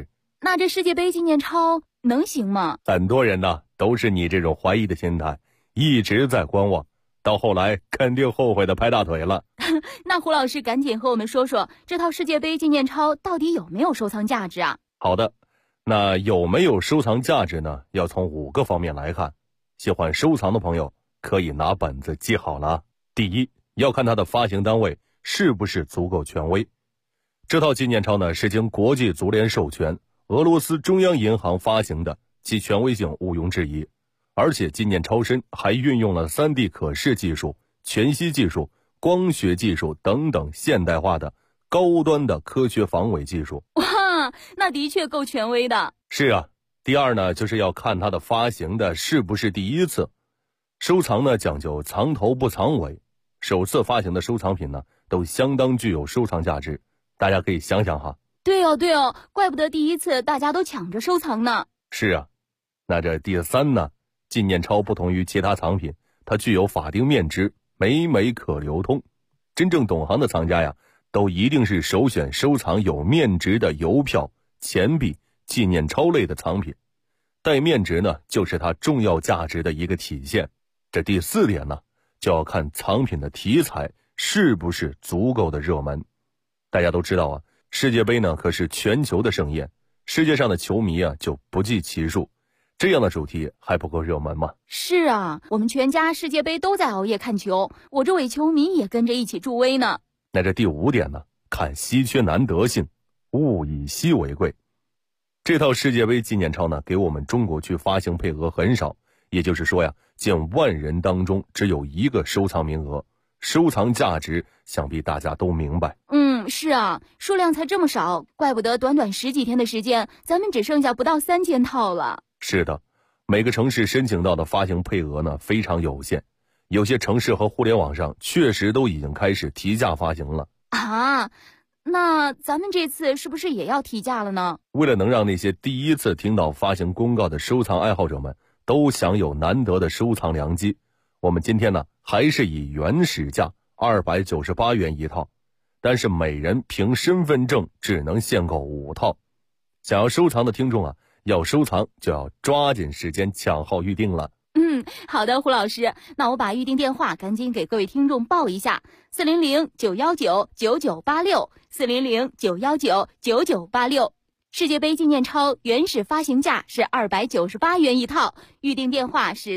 那这世界杯纪念钞能行吗？ 很多人呢都是你这种怀疑的心态，一直在观望，到后来肯定后悔的拍大腿了。 那胡老师赶紧和我们说说，这套世界杯纪念钞到底有没有收藏价值啊？ 好的，那有没有收藏价值呢？要从5个方面来看。喜欢收藏的朋友可以拿本子记好了。第一，要看它的发行单位是不是足够权威。这套纪念钞呢是经国际足联授权，俄罗斯中央银行发行的，其权威性毋庸置疑。而且纪念钞身还运用了 3D 可视技术、全息技术、光学技术等等现代化的高端的科学防伪技术。 哇，那的确够权威的。 是啊。第二呢，就是要看它的发行的是不是第一次。收藏呢讲究藏头不藏尾，首次发行的收藏品呢都相当具有收藏价值，大家可以想想哈。 对哦，怪不得第一次大家都抢着收藏呢。 是啊，那这第3呢，纪念钞不同于其他藏品，它具有法定面值，每可流通。真正懂行的藏家呀，都一定是首选收藏有面值的邮票、钱币、纪念钞类的藏品。带面值呢，就是它重要价值的一个体现。这第4点呢，就要看藏品的题材是不是足够的热门。大家都知道啊，世界杯呢可是全球的盛宴，世界上的球迷啊就不计其数，这样的主题还不够热门吗？ 是啊，我们全家世界杯都在熬夜看球，我这伪球迷也跟着一起助威呢。 那这第5点呢，看稀缺难得性，物以稀为贵。这套世界杯纪念钞呢，给我们中国区发行配额很少，也就是说呀，近万人当中只有1个收藏名额，收藏价值想必大家都明白。 是啊，数量才这么少，怪不得短短10几天的时间，咱们只剩下不到3000套了。 是的，每个城市申请到的发行配额呢非常有限，有些城市和互联网上确实都已经开始提价发行了。 啊，那咱们这次是不是也要提价了呢？ 为了能让那些第一次听到发行公告的收藏爱好者们都享有难得的收藏良机，我们今天呢还是以原始价298元一套，但是每人凭身份证只能限购5套。想要收藏的听众啊，要收藏就要抓紧时间抢号预定了。 好的，胡老师，那我把预定电话赶紧给各位听众报一下：400-919-9986，400-919-9986。世界杯纪念钞原始发行价是298元一套，预定电话是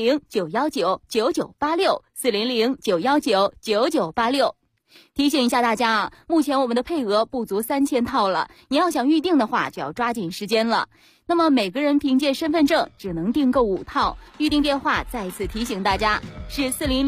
400-919-9986，400-919-9986。提醒一下大家啊，目前我们的配额不足3000套了，你要想预定的话就要抓紧时间了。那么每个人凭借身份证只能订购5套，预定电话再次提醒大家是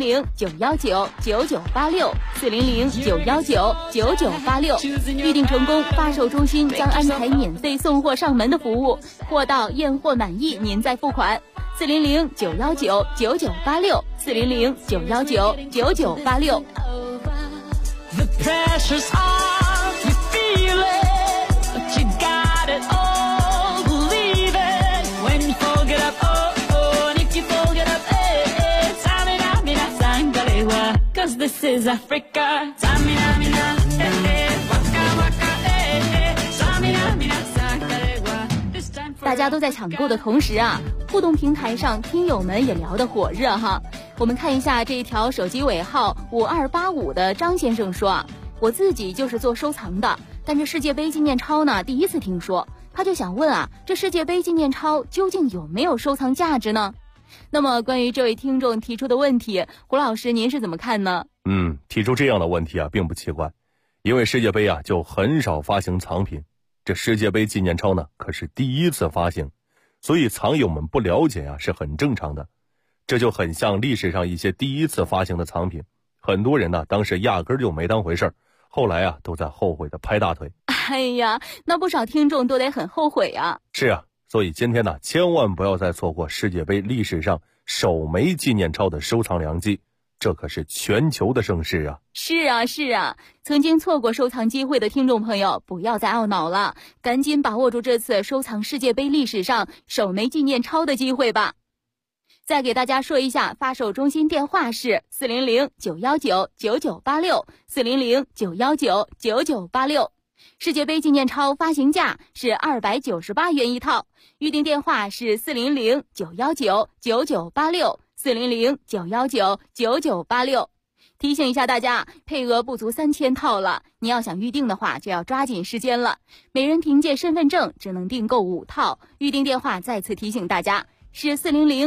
400-919-9986，400-919-9986。预定成功，发售中心将安排免费送货上门的服务，货到验货满意您再付款。400-919-9986，400-919-9986。 The pressure's on, you feel it, but you got it all, believe it. When you fold it up, oh, oh, and if you fold it up, eh, Tamina, mina, sangalewa, 'cause this is Africa. Tamina, mina, eh, waka, waka, eh, Tamina, mina, sangalewa. 大家都在抢购的同时啊，互动平台上听友们也聊得火热哈。我们看一下这一条手机尾号5285的张先生说啊，我自己就是做收藏的，但这世界杯纪念钞呢第一次听说，他就想问啊，这世界杯纪念钞究竟有没有收藏价值呢？那么关于这位听众提出的问题，胡老师您是怎么看呢？ 提出这样的问题啊并不奇怪，因为世界杯啊就很少发行藏品，这世界杯纪念钞呢可是第一次发行，所以藏友们不了解啊是很正常的。这就很像历史上一些第一次发行的藏品，很多人呢当时压根儿就没当回事儿，后来啊都在后悔的拍大腿。 哎呀，那不少听众都得很后悔啊。 是啊，所以今天呢千万不要再错过世界杯历史上首枚纪念钞的收藏良机，这可是全球的盛事啊。 是啊，曾经错过收藏机会的听众朋友不要再懊恼了，赶紧把握住这次收藏世界杯历史上首枚纪念钞的机会吧。再给大家说一下，发售中心电话是400-919-9986，400-919-9986。 世界杯纪念钞发行价是298元一套，预订电话是400-919-9986，400-919-9986。提醒一下大家，配额不足3000套了，你要想预订的话就要抓紧时间了。每人凭借身份证只能订购5套，预订电话再次提醒大家是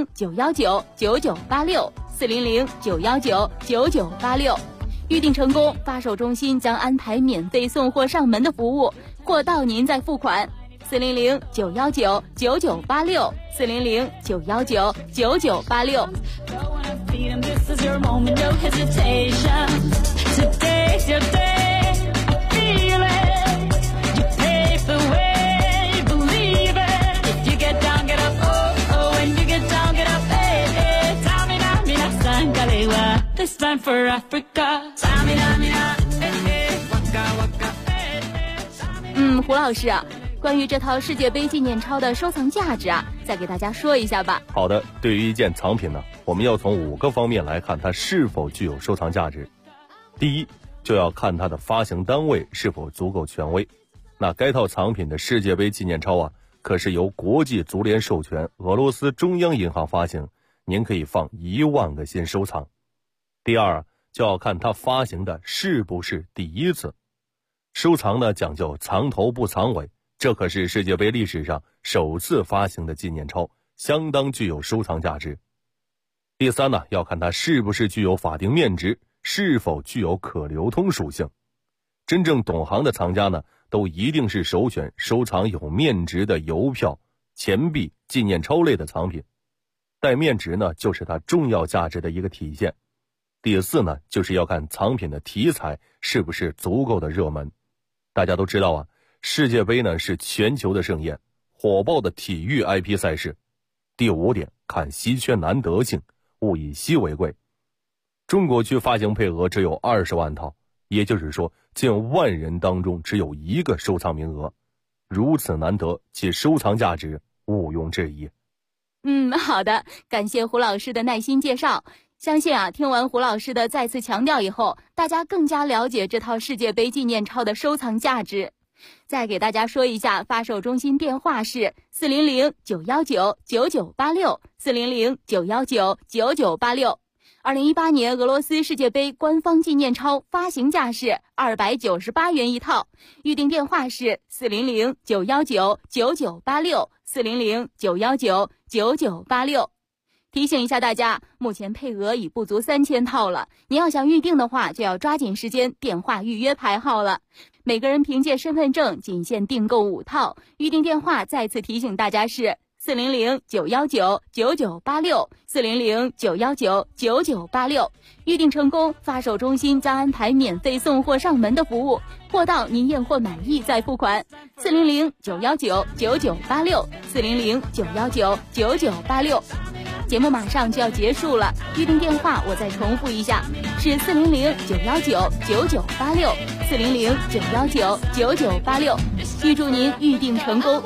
400-919-9986，400-919-9986。预订成功，发售中心将安排免费送货上门的服务，货到您再付款。400-919-9986，400-919-9986。 This is your moment, no hesitation. Today's your day, feel it. You pave the way, believe it. If you get down, get up, oh, oh. When you get down, get up, hey, hey. Tamina, mina, sangalewa. This time for Africa. Tamina, mina, hey, hey. Waka, waka, hey, hey. 胡老师啊，关于这套世界杯纪念钞的收藏价值啊，再给大家说一下吧。 好的，对于一件藏品呢，我们要从5个方面来看它是否具有收藏价值。第一，就要看它的发行单位是否足够权威。那该套藏品的世界杯纪念钞啊，可是由国际足联授权，俄罗斯中央银行发行，您可以放1万个心收藏。第二，就要看它发行的是不是第一次。收藏呢讲究藏头不藏尾，这可是世界杯历史上首次发行的纪念钞，相当具有收藏价值。第三呢，要看它是不是具有法定面值，是否具有可流通属性。真正懂行的藏家呢，都一定是首选收藏有面值的邮票、钱币、纪念钞类的藏品。带面值呢，就是它重要价值的一个体现。第四呢，就是要看藏品的题材是不是足够的热门。大家都知道啊，世界杯呢是全球的盛宴，火爆的体育 IP 赛事。第5点，看稀缺难得性，物以稀为贵。中国区发行配额只有20万套，也就是说近万人当中只有1个收藏名额，如此难得，其收藏价值毋庸置疑。 好的，感谢胡老师的耐心介绍。相信啊，听完胡老师的再次强调以后，大家更加了解这套世界杯纪念钞的收藏价值。再给大家说一下，发售中心电话是400-919-9986，400-919-9986。2018年俄罗斯世界杯官方纪念钞发行价是298元一套，预订电话是400-919-9986，400-919-9986。提醒一下大家，目前配额已不足3000套了，你要想预订的话，就要抓紧时间电话预约排号了。每个人凭借身份证仅限订购5套，预订电话再次提醒大家是400-919-9986，400-919-9986。预订成功，发售中心将安排免费送货上门的服务，货到您验货满意再付款。400-919-9986，400-919-9986。节目马上就要结束了，预订电话我再重复一下，是400-919-9986，400-919-9986。预祝您预订成功。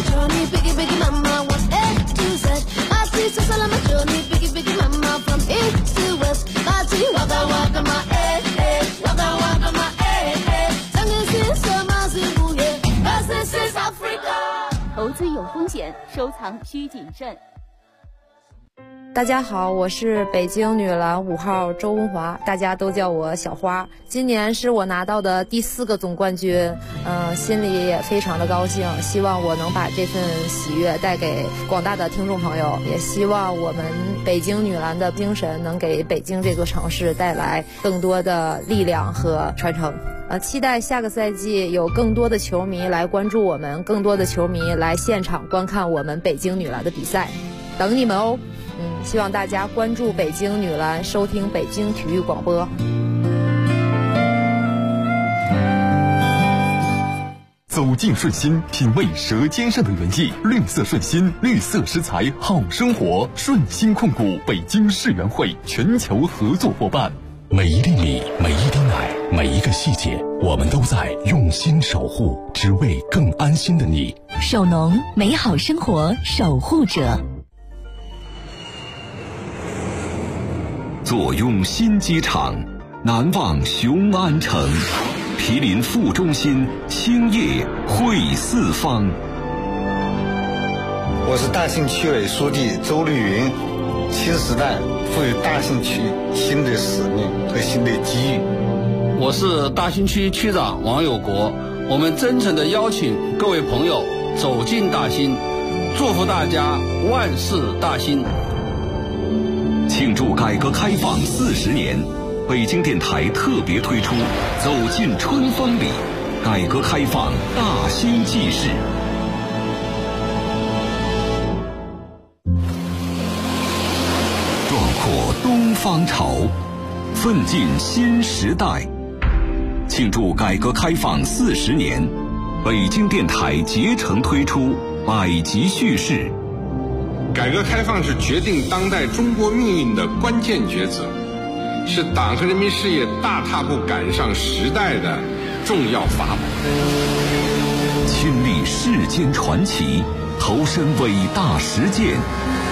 投资有风险，收藏需谨慎。 大家好，我是北京女篮5号周文华，大家都叫我小花。今年是我拿到的第4个总冠军，心里也非常的高兴，希望我能把这份喜悦带给广大的听众朋友，也希望我们北京女篮的精神能给北京这座城市带来更多的力量和传承。期待下个赛季有更多的球迷来关注我们，更多的球迷来现场观看我们北京女篮的比赛，等你们哦。希望大家关注北京女篮，收听北京体育广播。 走进顺心，品味舌尖上的原意。绿色顺心，绿色食材好生活。顺心控股北京世园会全球合作伙伴。 每一粒米，每一滴奶，每一个细节，我们都在用心守护，只为更安心的你。 守农，美好生活守护者。 坐拥新机场，难忘雄安城。 毗邻副中心，兴业汇四方。 我是大兴区委书记周绿云。新时代赋予大兴区新的使命和新的机遇。 我是大兴区区长王有国。我们真诚地邀请各位朋友走进大兴，祝福大家万事大兴。 庆祝改革开放40年，北京电台特别推出《走进春风里》，改革开放大兴纪事。壮阔东方潮，奋进新时代。庆祝改革开放40年，北京电台竭诚推出百集叙事。 改革开放是决定当代中国命运的关键抉择，是党和人民事业大踏步赶上时代的重要法宝。 亲历世间传奇，投身伟大实践，